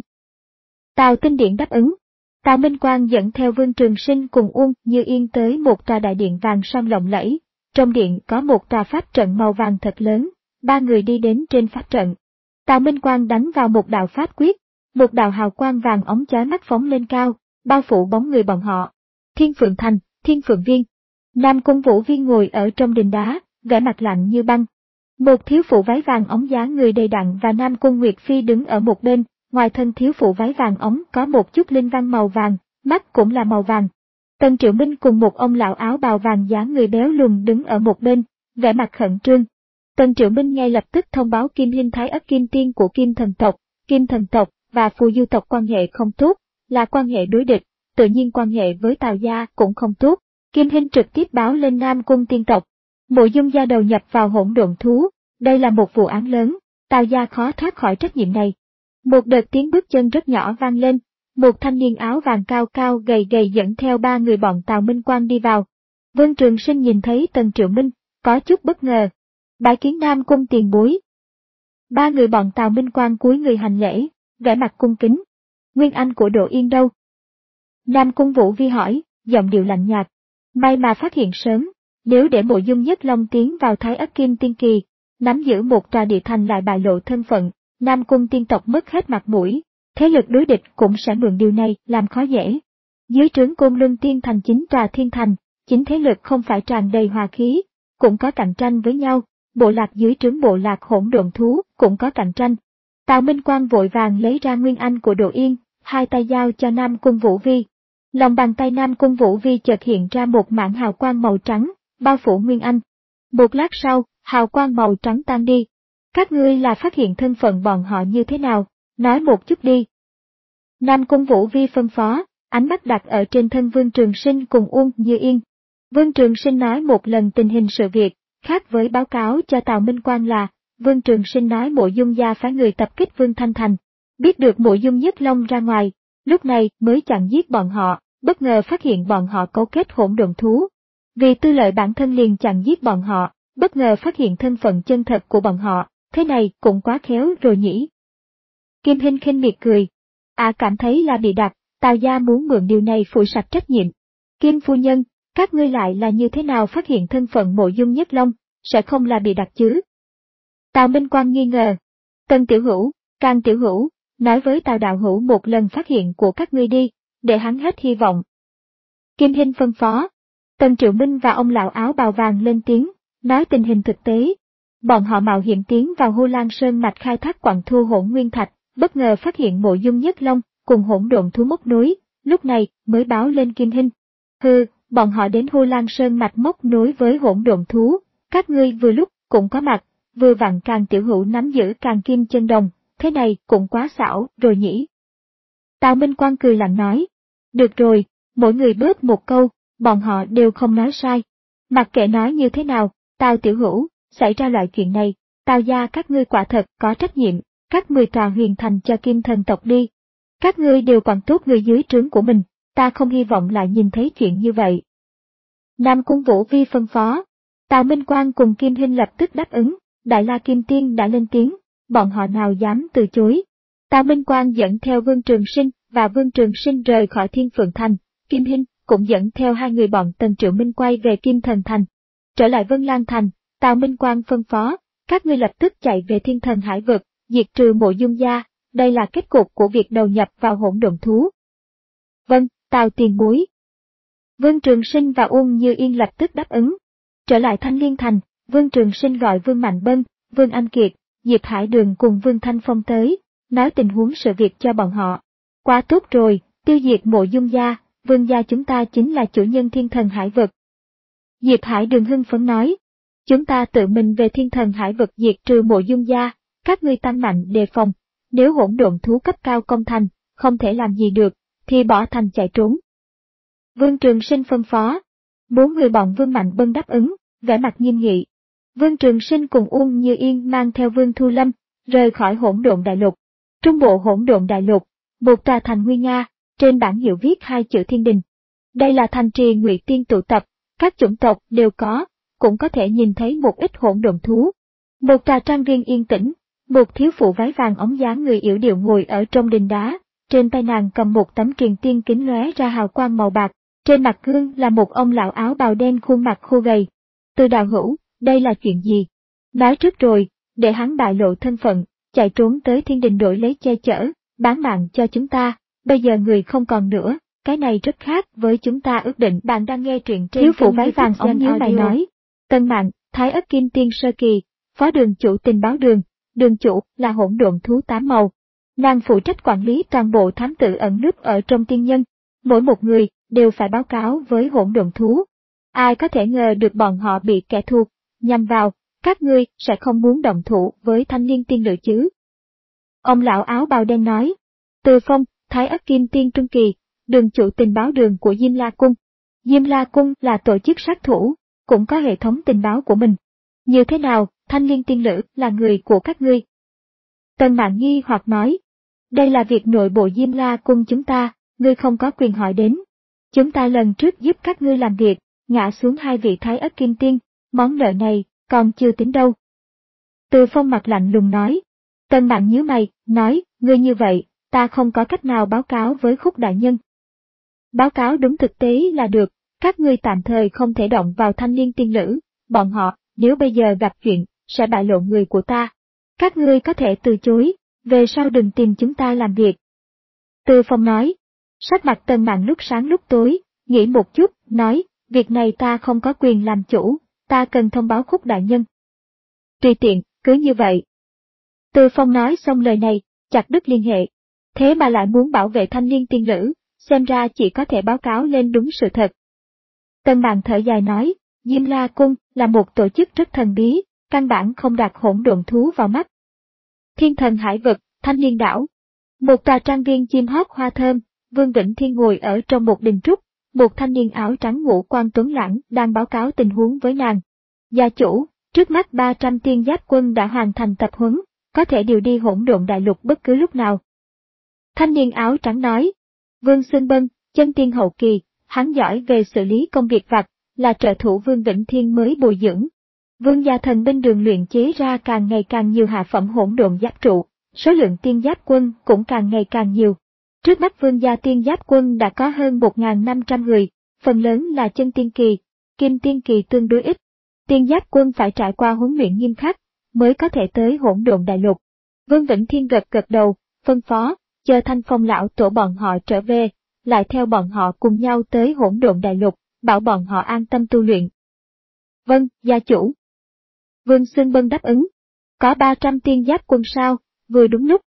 Tào Tinh Điển đáp ứng. Tào Minh Quang dẫn theo Vương Trường Sinh cùng Uông Như Yên tới một tòa đại điện vàng son lộng lẫy. Trong điện có một tòa pháp trận màu vàng thật lớn, ba người đi đến trên pháp trận. Tào Minh Quang đánh vào một đạo pháp quyết, một đạo hào quang vàng óng chói mắt phóng lên cao, bao phủ bóng người bọn họ. Thiên Phượng Thành, Thiên Phượng Viên. Nam Cung Vũ Viên ngồi ở trong đình đá, vẻ mặt lạnh như băng. Một thiếu phụ váy vàng óng dáng người đầy đặn và Nam Cung Nguyệt Phi đứng ở một bên, ngoài thân thiếu phụ váy vàng óng có một chút linh văn màu vàng, mắt cũng là màu vàng. Tần Triệu Minh cùng một ông lão áo bào vàng dáng người béo lùn đứng ở một bên, vẻ mặt khẩn trương. Tần Triệu Minh ngay lập tức thông báo Kim Hinh Thái ất Kim Tiên của Kim Thần tộc, Kim Thần tộc và Phù Du tộc quan hệ không tốt, là quan hệ đối địch, tự nhiên quan hệ với Tào gia cũng không tốt. Kim Hinh trực tiếp báo lên Nam Cung Tiên tộc. Mộ Dung gia đầu nhập vào hỗn độn thú, đây là một vụ án lớn, Tào gia khó thoát khỏi trách nhiệm này. Một đợt tiếng bước chân rất nhỏ vang lên, một thanh niên áo vàng cao cao gầy gầy dẫn theo ba người bọn Tào Minh Quang đi vào. Vương Trường Sinh nhìn thấy Tần Triệu Minh, có chút bất ngờ. Bái kiến Nam Cung tiền bối. Ba người bọn Tào Minh Quang cúi người hành lễ, vẻ mặt cung kính. Nguyên Anh của Độ Yên đâu? Nam Cung Vũ Vi hỏi, giọng điệu lạnh nhạt. May mà phát hiện sớm, nếu để Mộ Dung Nhất Long tiến vào Thái ất Kim Tiên Kỳ, nắm giữ một tòa địa thành lại bại lộ thân phận, Nam Cung tiên tộc mất hết mặt mũi, thế lực đối địch cũng sẽ mượn điều này làm khó dễ. Dưới trướng Côn Luân Tiên Thành chính tòa thiên thành, chính thế lực không phải tràn đầy hòa khí, cũng có cạnh tranh với nhau, bộ lạc dưới trướng bộ lạc hỗn độn thú cũng có cạnh tranh. Tào Minh Quang vội vàng lấy ra Nguyên Anh của Độ Yên, hai tay giao cho Nam Cung Vũ Vi. Lòng bàn tay Nam Cung Vũ Vi chợt hiện ra một mảng hào quang màu trắng, bao phủ Nguyên Anh. Một lát sau, hào quang màu trắng tan đi. Các ngươi là phát hiện thân phận bọn họ như thế nào, nói một chút đi. Nam Cung Vũ Vi phân phó, ánh mắt đặt ở trên thân Vương Trường Sinh cùng Uông Như Yên. Vương Trường Sinh nói một lần tình hình sự việc, khác với báo cáo cho Tào Minh Quang là, Vương Trường Sinh nói Mộ Dung gia phái người tập kích Vương Thanh Thành. Biết được Mộ Dung Nhất Long ra ngoài, lúc này mới chặn giết bọn họ, bất ngờ phát hiện bọn họ cấu kết hỗn độn thú. Vì tư lợi bản thân liền chặn giết bọn họ, bất ngờ phát hiện thân phận chân thật của bọn họ, thế này cũng quá khéo rồi nhỉ. Kim Hinh khinh miệt cười. À cảm thấy là bị đặt, Tào gia muốn mượn điều này phủi sạch trách nhiệm. Kim phu nhân, các ngươi lại là như thế nào phát hiện thân phận Mộ Dung Nhất Long, sẽ không là bị đặt chứ? Tào Minh Quang nghi ngờ. Tân Tiểu Hữu, Can Tiểu Hữu, nói với Tào đạo hữu một lần phát hiện của các ngươi đi, để hắn hết hy vọng. Kim Hinh phân phó. Tần Triệu Minh và ông lão áo bào vàng lên tiếng, nói tình hình thực tế. Bọn họ mạo hiểm tiến vào Hô Lan Sơn mạch khai thác quặng thu hỗn nguyên thạch, bất ngờ phát hiện Mộ Dung Nhất Long cùng hỗn độn thú móc nối, lúc này mới báo lên Kim Hinh. Hừ, bọn họ đến Hô Lan Sơn mạch móc nối với hỗn độn thú, các ngươi vừa lúc cũng có mặt, vừa vặn Càng Tiểu Hữu nắm giữ Càng Kim Chân Đồng, thế này cũng quá xảo rồi nhỉ. Tào Minh Quang cười lạnh nói, được rồi, mỗi người bớt một câu, bọn họ đều không nói sai. Mặc kệ nói như thế nào, Tào Tiểu Hữu, xảy ra loại chuyện này, Tào gia các ngươi quả thật có trách nhiệm, các mười tòa huyền thành cho Kim Thần tộc đi. Các ngươi đều quản tốt người dưới trướng của mình, ta không hy vọng lại nhìn thấy chuyện như vậy. Nam Cung Vũ Vi phân phó, Tào Minh Quang cùng Kim Hinh lập tức đáp ứng, Đại La Kim Tiên đã lên tiếng, bọn họ nào dám từ chối. Tào Minh Quang dẫn theo Vương Trường Sinh và Vương Trường Sinh rời khỏi Thiên Phượng Thành, Kim Hinh cũng dẫn theo hai người bọn Tần Triệu Minh quay về Kim Thần Thành. Trở lại Vân Lan Thành, Tào Minh Quang phân phó, các ngươi lập tức chạy về Thiên Thần Hải vực, diệt trừ Mộ Dung gia, đây là kết cục của việc đầu nhập vào hỗn độn thú. Vâng, Tào tiền bối. Vương Trường Sinh và Uông Như Yên lập tức đáp ứng. Trở lại Thanh Liên Thành, Vương Trường Sinh gọi Vương Mạnh Bân, Vương Anh Kiệt, Diệp Hải Đường cùng Vương Thanh Phong tới, nói tình huống sự việc cho bọn họ. Quá tốt rồi, tiêu diệt Mộ Dung gia, Vương gia chúng ta chính là chủ nhân Thiên Thần Hải Vực. Diệp Hải Đường hưng phấn nói, chúng ta tự mình về Thiên Thần Hải Vực diệt trừ Mộ Dung gia, các ngươi tăng mạnh đề phòng, nếu hỗn độn thú cấp cao công thành, không thể làm gì được, thì bỏ thành chạy trốn. Vương Trường Sinh phân phó, bốn người bọn Vương Mạnh Bân đáp ứng, vẻ mặt nghiêm nghị. Vương Trường Sinh cùng Uông Như Yên mang theo Vương Thu Lâm, rời khỏi hỗn độn đại lục. Trung bộ hỗn độn đại lục, một tòa thành nguy nga, trên bảng hiệu viết hai chữ Thiên Đình. Đây là thành trì Ngụy Tiên tụ tập, các chủng tộc đều có, cũng có thể nhìn thấy một ít hỗn độn thú. Một tòa trang viên yên tĩnh, một thiếu phụ váy vàng óng dáng người yểu điệu ngồi ở trong đình đá, trên tay nàng cầm một tấm truyền tiên kính lóe ra hào quang màu bạc, trên mặt gương là một ông lão áo bào đen khuôn mặt khô gầy. Từ Đạo Hữu, đây là chuyện gì? Nói trước rồi, để hắn bại lộ thân phận, chạy trốn tới Thiên Đình đổi lấy che chở, bán mạng cho chúng ta, bây giờ người không còn nữa, cái này rất khác với chúng ta ước định. Bạn đang nghe truyện trên thiếu phụ váy vàng ống nhíu mày nói. Tân Mạng, Thái Ất Kim Tiên sơ kỳ, phó đường chủ tình báo đường, đường chủ là hỗn độn thú tám màu. Nàng phụ trách quản lý toàn bộ thám tử ẩn núp ở trong tiên nhân, mỗi một người đều phải báo cáo với hỗn độn thú. Ai có thể ngờ được bọn họ bị kẻ thù nhằm vào, các ngươi sẽ không muốn động thủ với thanh niên tiên nữ chứ? Ông lão áo bào đen nói. Từ Phong, Thái Ất Kim Tiên trung kỳ, đường chủ tình báo đường của Diêm La Cung. Diêm La Cung là tổ chức sát thủ, cũng có hệ thống tình báo của mình. Như thế nào, thanh niên tiên nữ là người của các ngươi? Tân Mạng nghi hoặc nói. Đây là việc nội bộ Diêm La Cung chúng ta, ngươi không có quyền hỏi đến. Chúng ta lần trước giúp các ngươi làm việc, ngã xuống hai vị Thái Ất Kim Tiên, món nợ này còn chưa tính đâu. Từ Phong mặt lạnh lùng nói. Tân Mạng nhíu mày, nói, ngươi như vậy, ta không có cách nào báo cáo với Khúc đại nhân. Báo cáo đúng thực tế là được, các ngươi tạm thời không thể động vào thanh niên tiên nữ, bọn họ, nếu bây giờ gặp chuyện, sẽ bại lộ người của ta. Các ngươi có thể từ chối, về sau đừng tìm chúng ta làm việc. Từ Phong nói. Sắc mặt Tân Mạng lúc sáng lúc tối, nghĩ một chút, nói, việc này ta không có quyền làm chủ, ta cần thông báo Khúc đại nhân. Tùy tiện, cứ như vậy. Từ Phong nói xong lời này, chặt đứt liên hệ. Thế mà lại muốn bảo vệ thanh niên tiên nữ, xem ra chỉ có thể báo cáo lên đúng sự thật. Tân Mạng thở dài nói, Diêm La Cung là một tổ chức rất thần bí, căn bản không đặt hỗn độn thú vào mắt. Thiên Thần Hải Vực, Thanh Liên Đảo. Một tòa trang viên chim hót hoa thơm, Vương Vĩnh Thiên ngồi ở trong một đình trúc, một thanh niên áo trắng ngũ quan tuấn lãng đang báo cáo tình huống với nàng. Gia chủ, trước mắt ba trăm tiên giáp quân đã hoàn thành tập huấn, có thể điều đi hỗn độn đại lục bất cứ lúc nào. Thanh niên áo trắng nói, Vương Xương Bân, chân tiên hậu kỳ, hắn giỏi về xử lý công việc vặt, là trợ thủ Vương Vĩnh Thiên mới bồi dưỡng. Vương gia thần binh đường luyện chế ra càng ngày càng nhiều hạ phẩm hỗn độn giáp trụ, số lượng tiên giáp quân cũng càng ngày càng nhiều. Trước mắt Vương gia tiên giáp quân đã có hơn một nghìn năm trăm người, phần lớn là chân tiên kỳ, kim tiên kỳ tương đối ít. Tiên giáp quân phải trải qua huấn luyện nghiêm khắc, mới có thể tới hỗn độn đại lục. Vương Vĩnh Thiên gật gật đầu, phân phó, chờ Thanh Phong lão tổ bọn họ trở về, lại theo bọn họ cùng nhau tới hỗn độn đại lục, bảo bọn họ an tâm tu luyện. Vâng, gia chủ. Vương Xương Bân đáp ứng. Có ba trăm tiên giáp quân sao, vừa đúng lúc.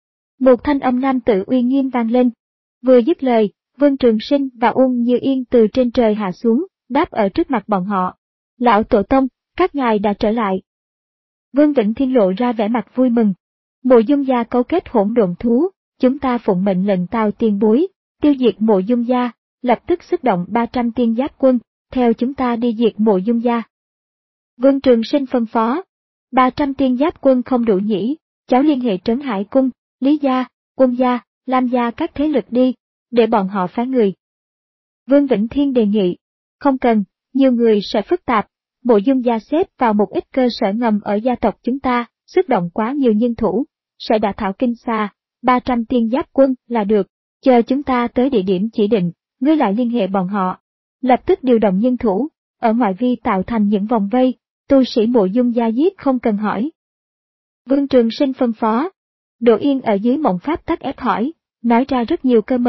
Một thanh âm nam tử uy nghiêm vang lên. Vừa dứt lời, Vương Trường Sinh và Uông Như Yên từ trên trời hạ xuống, đáp ở trước mặt bọn họ. Lão tổ tông, các ngài đã trở lại. Vương Vĩnh Thiên lộ ra vẻ mặt vui mừng. Mộ Dung gia cấu kết hỗn độn thú, chúng ta phụng mệnh lệnh Tào tiền bối, tiêu diệt Mộ Dung gia, lập tức xuất động ba trăm tiên giáp quân, theo chúng ta đi diệt Mộ Dung gia. Vương Trường Sinh phân phó, ba trăm tiên giáp quân không đủ nhỉ, cháu liên hệ Trấn Hải Cung, Lý gia, Quân gia, Lam gia các thế lực đi, để bọn họ phái người. Vương Vĩnh Thiên đề nghị, không cần, nhiều người sẽ phức tạp, Mộ Dung gia xếp vào một ít cơ sở ngầm ở gia tộc chúng ta, xuất động quá nhiều nhân thủ, sẽ đả thảo kinh xa, ba trăm tiên giáp quân là được, chờ chúng ta tới địa điểm chỉ định, ngươi lại liên hệ bọn họ. Lập tức điều động nhân thủ, ở ngoại vi tạo thành những vòng vây, tu sĩ Mộ Dung gia giết không cần hỏi. Vương Trường Sinh phân phó. Đỗ Yên ở dưới mộng pháp tắc ép hỏi, nói ra rất nhiều cơ mật,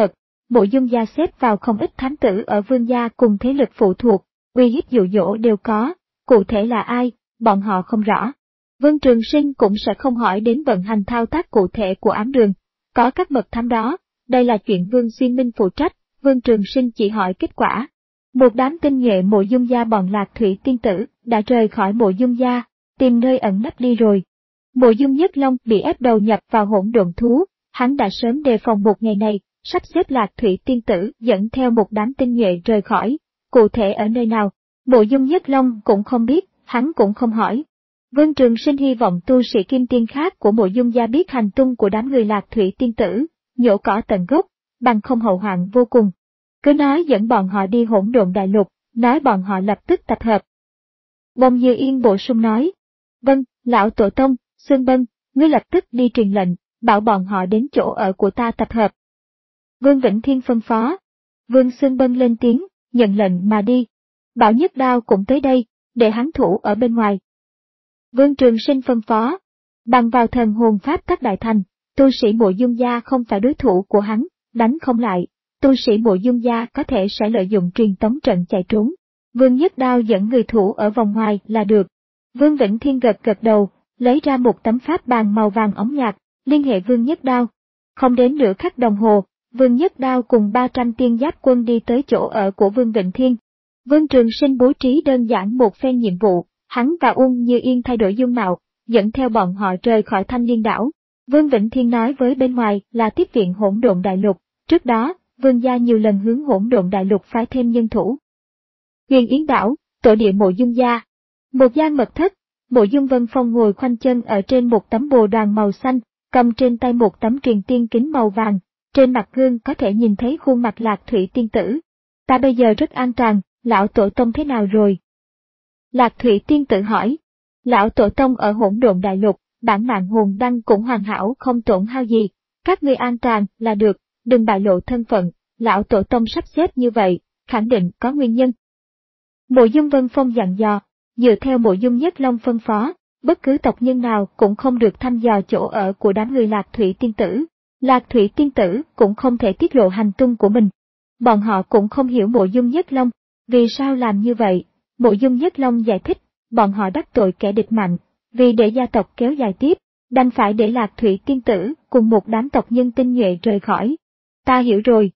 Mộ Dung gia xếp vào không ít thám tử ở Vương gia cùng thế lực phụ thuộc, uy hiếp dụ dỗ đều có, cụ thể là ai, bọn họ không rõ. Vương Trường Sinh cũng sẽ không hỏi đến vận hành thao tác cụ thể của ám đường, có các bậc thám đó, đây là chuyện Vương Xuyên Minh phụ trách, Vương Trường Sinh chỉ hỏi kết quả. Một đám tinh nhuệ Mộ Dung gia bọn Lạc Thủy tiên tử đã rời khỏi Mộ Dung gia, tìm nơi ẩn nấp đi rồi. Mộ Dung Nhất Long bị ép đầu nhập vào hỗn độn thú, hắn đã sớm đề phòng một ngày này, sắp xếp Lạc Thủy tiên tử dẫn theo một đám tinh nhuệ rời khỏi, cụ thể ở nơi nào, Mộ Dung Nhất Long cũng không biết, hắn cũng không hỏi. Vương Trường Sinh hy vọng tu sĩ kim tiên khác của Mộ Dung gia biết hành tung của đám người Lạc Thủy tiên tử, nhổ cỏ tận gốc, bằng không hậu hoạn vô cùng. Cứ nói dẫn bọn họ đi hỗn độn đại lục, nói bọn họ lập tức tập hợp. Bông Như Yên bổ sung nói, vâng, lão tổ tông, Xương Bân, ngươi lập tức đi truyền lệnh, bảo bọn họ đến chỗ ở của ta tập hợp. Vương Vĩnh Thiên phân phó. Vương Xương Bân lên tiếng, nhận lệnh mà đi. Bảo Nhất Đao cũng tới đây, để hắn thủ ở bên ngoài. Vương Trường Sinh phân phó. Bằng vào thần hồn pháp các đại thành, tu sĩ Mộ Dung gia không phải đối thủ của hắn, đánh không lại, tu sĩ Mộ Dung gia có thể sẽ lợi dụng truyền tống trận chạy trốn. Vương Nhất Đao dẫn người thủ ở vòng ngoài là được. Vương Vĩnh Thiên gật gật đầu, lấy ra một tấm pháp bàn màu vàng óng nhạt, liên hệ Vương Nhất Đao. Không đến nửa khắc đồng hồ, Vương Nhất Đao cùng ba trăm tiên giáp quân đi tới chỗ ở của Vương Vĩnh Thiên. Vương Trường Sinh bố trí đơn giản một phen nhiệm vụ, hắn và Uông Như Yên thay đổi dung mạo, dẫn theo bọn họ rời khỏi Thanh Liên đảo. Vương Vĩnh Thiên nói với bên ngoài là tiếp viện hỗn độn đại lục, trước đó, Vương gia nhiều lần hướng hỗn độn đại lục phái thêm nhân thủ. Huyền Yến đảo, tổ địa Mộ Dung gia. Một gian mật thất, Mộ Dung Vân Phong ngồi khoanh chân ở trên một tấm bồ đoàn màu xanh, cầm trên tay một tấm truyền tiên kính màu vàng, trên mặt gương có thể nhìn thấy khuôn mặt Lạc Thủy tiên tử. Ta bây giờ rất an toàn, lão tổ tông thế nào rồi? Lạc Thủy tiên tử hỏi. Lão tổ tông ở hỗn độn đại lục, bản mạng hồn đăng cũng hoàn hảo không tổn hao gì, các ngươi an toàn là được, đừng bại lộ thân phận, lão tổ tông sắp xếp như vậy, khẳng định có nguyên nhân. Mộ Dung Vân Phong dặn dò, dựa theo Mộ Dung Nhất Long phân phó, bất cứ tộc nhân nào cũng không được thăm dò chỗ ở của đám người Lạc Thủy tiên tử. Lạc Thủy tiên tử cũng không thể tiết lộ hành tung của mình. Bọn họ cũng không hiểu Mộ Dung Nhất Long, vì sao làm như vậy. Mộ Dung Nhất Long giải thích, bọn họ đắc tội kẻ địch mạnh, vì để gia tộc kéo dài tiếp, đành phải để Lạc Thủy tiên tử cùng một đám tộc nhân tinh nhuệ rời khỏi. Ta hiểu rồi.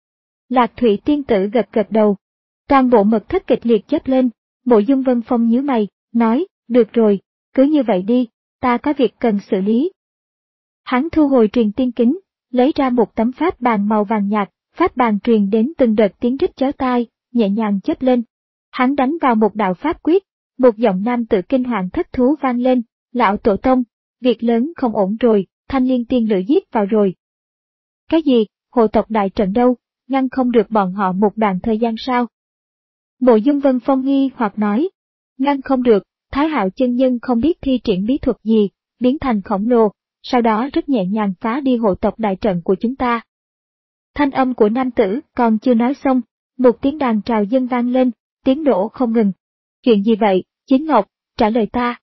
Lạc Thủy tiên tử gật gật đầu. Toàn bộ mật thất kịch liệt chớp lên, Mộ Dung Vân Phong nhíu mày, nói, được rồi, cứ như vậy đi, ta có việc cần xử lý. Hắn thu hồi truyền tiên kính, lấy ra một tấm pháp bàn màu vàng nhạt, pháp bàn truyền đến từng đợt tiếng rít chói tai, nhẹ nhàng chớp lên. Hắn đánh vào một đạo pháp quyết, một giọng nam tự kinh hoàng thất thú vang lên, lão tổ tông, việc lớn không ổn rồi, Thanh Liên tiên nữ giết vào rồi. Cái gì, hộ tộc đại trận đâu, ngăn không được bọn họ một đoạn thời gian sao? Mộ Dung Vân Phong nghi hoặc nói, ngăn không được, Thái Hạo chân nhân không biết thi triển bí thuật gì, biến thành khổng lồ, sau đó rất nhẹ nhàng phá đi hộ tộc đại trận của chúng ta. Thanh âm của nam tử còn chưa nói xong, một tiếng đàn trào dân vang lên, tiếng nổ không ngừng. Chuyện gì vậy, Chính Ngọc, trả lời ta.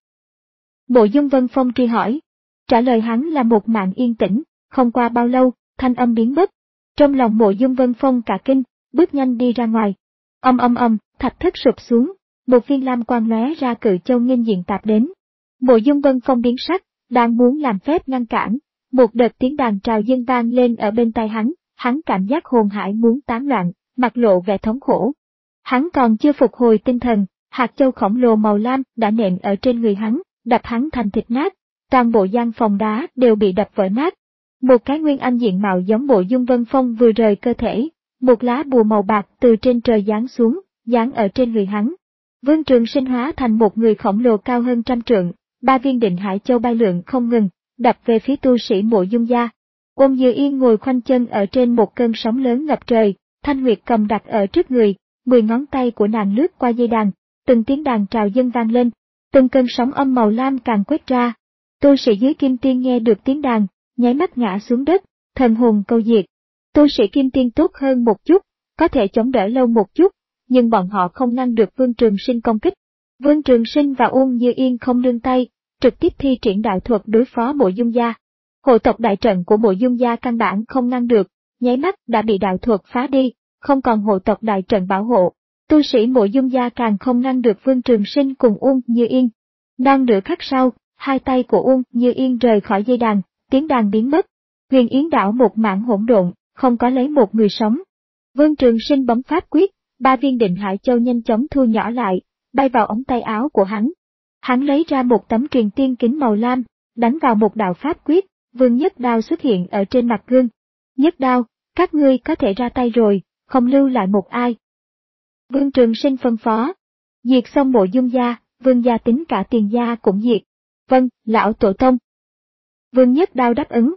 Mộ Dung Vân Phong truy hỏi. Trả lời hắn là một màn yên tĩnh, không qua bao lâu, thanh âm biến mất. Trong lòng Mộ Dung Vân Phong cả kinh, bước nhanh đi ra ngoài. Âm âm âm, thạch thất sụp xuống, một viên lam quang lóe ra cự châu nghênh diện tạp đến. Mộ Dung Vân Phong biến sắc, đang muốn làm phép ngăn cản, một đợt tiếng đàn trào dân vang lên ở bên tai hắn, hắn cảm giác hồn hải muốn tán loạn, mặt lộ vẻ thống khổ. Hắn còn chưa phục hồi tinh thần, hạt châu khổng lồ màu lam đã nện ở trên người hắn, đập hắn thành thịt nát, toàn bộ gian phòng đá đều bị đập vỡ nát. Một cái nguyên anh diện mạo giống Mộ Dung Vân Phong vừa rời cơ thể, một lá bùa màu bạc từ trên trời giáng xuống, giáng ở trên người hắn. Vương Trường Sinh hóa thành một người khổng lồ cao hơn trăm trượng, ba viên định hải châu bay lượn không ngừng, đập về phía tu sĩ Mộ Dung gia. Ôn Như Yên ngồi khoanh chân ở trên một cơn sóng lớn ngập trời, thanh nguyệt cầm đặt ở trước người, mười ngón tay của nàng lướt qua dây đàn, từng tiếng đàn trào dân vang lên, từng cơn sóng âm màu lam càng quét ra. Tu sĩ dưới kim tiên nghe được tiếng đàn, nháy mắt ngã xuống đất, thần hồn câu diệt. Tu sĩ kim tiên tốt hơn một chút, có thể chống đỡ lâu một chút, nhưng bọn họ không ngăn được Vương Trường Sinh công kích. Vương Trường Sinh và Uông Như Yên không nương tay, trực tiếp thi triển đạo thuật đối phó Mộ Dung gia. Hộ tộc đại trận của Mộ Dung gia căn bản không ngăn được, nháy mắt đã bị đạo thuật phá đi, không còn hộ tộc đại trận bảo hộ. Tu sĩ Mộ Dung gia càng không ngăn được Vương Trường Sinh cùng Uông Như Yên. Non nửa khắc sau, hai tay của Uông Như Yên rời khỏi dây đàn, tiếng đàn biến mất. Huyền Yến đảo một mảng hỗn độn, không có lấy một người sống. Vương Trường Sinh bấm pháp quyết, ba viên Định Hải Châu nhanh chóng thu nhỏ lại, bay vào ống tay áo của hắn. Hắn lấy ra một tấm truyền tiên kính màu lam, đánh vào một đạo pháp quyết, Vương Nhất Đao xuất hiện ở trên mặt gương. Nhất Đao, các ngươi có thể ra tay rồi, không lưu lại một ai. Vương Trường Sinh phân phó. Diệt xong Mộ Dung gia, Vương gia tính cả Tiền gia cũng diệt. Vâng, lão tổ tông. Vương Nhất Đao đáp ứng.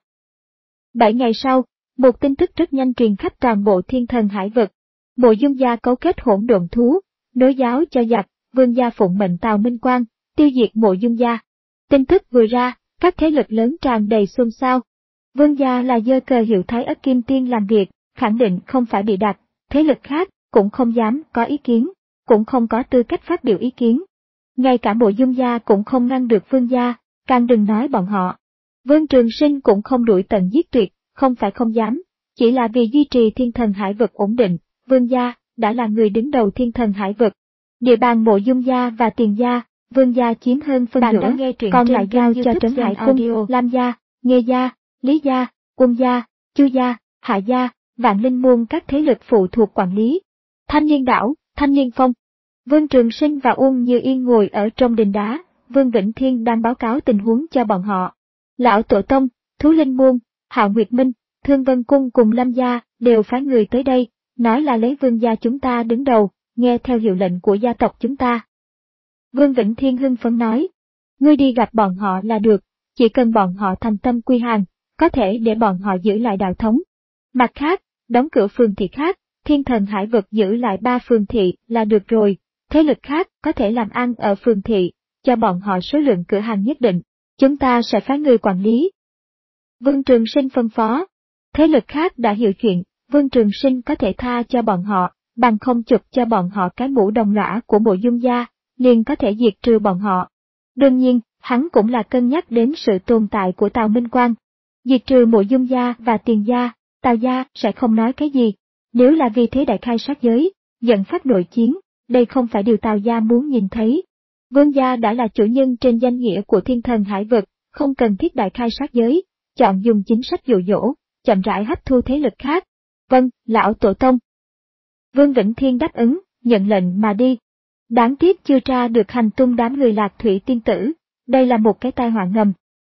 Bảy ngày sau, một tin tức rất nhanh truyền khắp toàn bộ thiên thần hải vực. Mộ Dung gia cấu kết hỗn độn thú, nối giáo cho giặc, Vương gia phụng mệnh Tào Minh Quang, tiêu diệt Mộ Dung gia. Tin tức vừa ra, các thế lực lớn tràn đầy xôn xao. Vương gia là giơ cờ hiệu Thái Ất Kim Tiên làm việc, khẳng định không phải bị đặt, thế lực khác cũng không dám có ý kiến, cũng không có tư cách phát biểu ý kiến. Ngay cả Mộ Dung gia cũng không ngăn được Vương gia, càng đừng nói bọn họ. Vương Trường Sinh cũng không đuổi tận giết tuyệt, không phải không dám, chỉ là vì duy trì thiên thần hải vực ổn định, Vương gia đã là người đứng đầu thiên thần hải vực. Địa bàn Mộ Dung gia và Tiền gia, Vương gia chiếm hơn phân nửa, còn lại giao cho Trấn Hải Cung, Lam gia, Nghê gia, Lý gia, Quân gia, Chu gia, Hạ gia, Vạn Linh môn các thế lực phụ thuộc quản lý. Thanh Niên đảo, Thanh Niên phong. Vương Trường Sinh và Uông Như Yên ngồi ở trong đình đá, Vương Vĩnh Thiên đang báo cáo tình huống cho bọn họ. Lão Tổ Tông, Thú Linh môn, Hạo Nguyệt Minh, Thương Vân cung cùng Lâm gia đều phái người tới đây, nói là lấy Vương gia chúng ta đứng đầu, nghe theo hiệu lệnh của gia tộc chúng ta. Vương Vĩnh Thiên hưng phấn nói, ngươi đi gặp bọn họ là được, chỉ cần bọn họ thành tâm quy hàng, có thể để bọn họ giữ lại đạo thống. Mặt khác, đóng cửa phường thị khác, thiên thần hải vực giữ lại ba phường thị là được rồi, thế lực khác có thể làm ăn ở phường thị, cho bọn họ số lượng cửa hàng nhất định, chúng ta sẽ phái người quản lý. Vương Trường Sinh phân phó, thế lực khác đã hiểu chuyện, Vương Trường Sinh có thể tha cho bọn họ, bằng không chụp cho bọn họ cái mũ đồng lõa của Mộ Dung gia, liền có thể diệt trừ bọn họ. Đương nhiên, hắn cũng là cân nhắc đến sự tồn tại của Tào Minh Quang. Diệt trừ Mộ Dung gia và Tiền gia, Tào gia sẽ không nói cái gì. Nếu là vì thế đại khai sát giới, dẫn phát nội chiến, đây không phải điều Tào gia muốn nhìn thấy. Vương gia đã là chủ nhân trên danh nghĩa của thiên thần hải vực, không cần thiết đại khai sát giới, chọn dùng chính sách dụ dỗ, chậm rãi hấp thu thế lực khác. Vâng, lão tổ tông. Vương Vĩnh Thiên đáp ứng, nhận lệnh mà đi. Đáng tiếc chưa tra được hành tung đám người Lạc Thủy tiên tử, đây là một cái tai họa ngầm.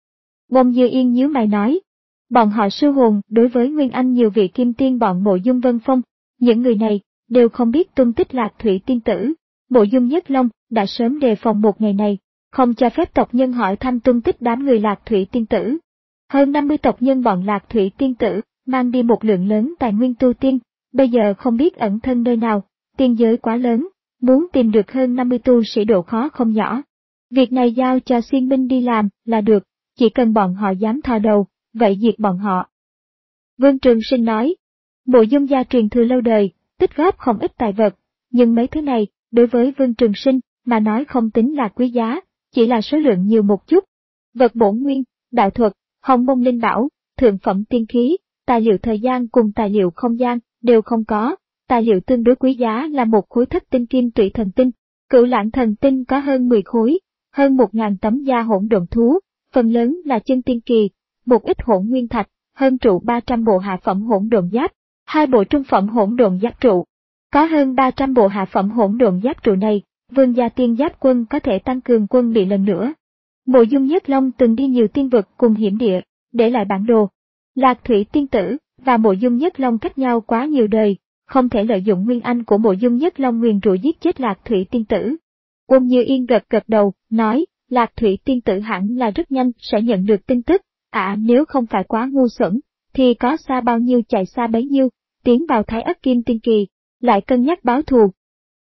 Bông Dư Yên nhíu mày nói, bọn họ sư hồn đối với Nguyên Anh nhiều vị kim tiên bọn Mộ Dung Vân Phong, những người này đều không biết tung tích Lạc Thủy tiên tử. Mộ Dung Nhất Long đã sớm đề phòng một ngày này, không cho phép tộc nhân hỏi thăm tung tích đám người Lạc Thủy tiên tử. Hơn năm mươi tộc nhân bọn Lạc Thủy tiên tử mang đi một lượng lớn tài nguyên tu tiên, bây giờ không biết ẩn thân nơi nào, tiên giới quá lớn, muốn tìm được hơn năm mươi tu sĩ độ khó không nhỏ. Việc này giao cho Xuyên Minh đi làm là được, chỉ cần bọn họ dám thò đầu, vậy diệt bọn họ. Vương Trường Sinh nói, Mộ Dung gia truyền thừa lâu đời, tích góp không ít tài vật, nhưng mấy thứ này, đối với Vương Trường Sinh mà nói không tính là quý giá, chỉ là số lượng nhiều một chút. Vật bổn nguyên, đạo thuật, hồng mông linh bảo, thượng phẩm tiên khí, tài liệu thời gian cùng tài liệu không gian đều không có. Tài liệu tương đối quý giá là một khối thất tinh kim tụy thần tinh, cửu lãng thần tinh có hơn mười khối, hơn một ngàn tấm da hỗn độn thú, phần lớn là chân tiên kỳ, một ít hỗn nguyên thạch, hơn trụ ba trăm bộ hạ phẩm hỗn độn giáp, hai bộ trung phẩm hỗn độn giáp trụ. Có hơn ba trăm bộ hạ phẩm hỗn độn giáp trụ này, Vương gia tiên giáp quân có thể tăng cường quân bị lần nữa. Mộ Dung Nhất Long từng đi nhiều tiên vực cùng hiểm địa, để lại bản đồ. Lạc Thủy tiên tử và Mộ Dung Nhất Long cách nhau quá nhiều đời, không thể lợi dụng nguyên anh của Mộ Dung Nhất Long nguyền rủa giết chết Lạc Thủy tiên tử. Uông Như Yên gật gật đầu, nói, Lạc Thủy tiên tử hẳn là rất nhanh sẽ nhận được tin tức, à nếu không phải quá ngu xuẩn, thì có xa bao nhiêu chạy xa bấy nhiêu, tiến vào Thái Ất Kim Tiên Kỳ, lại cân nhắc báo thù.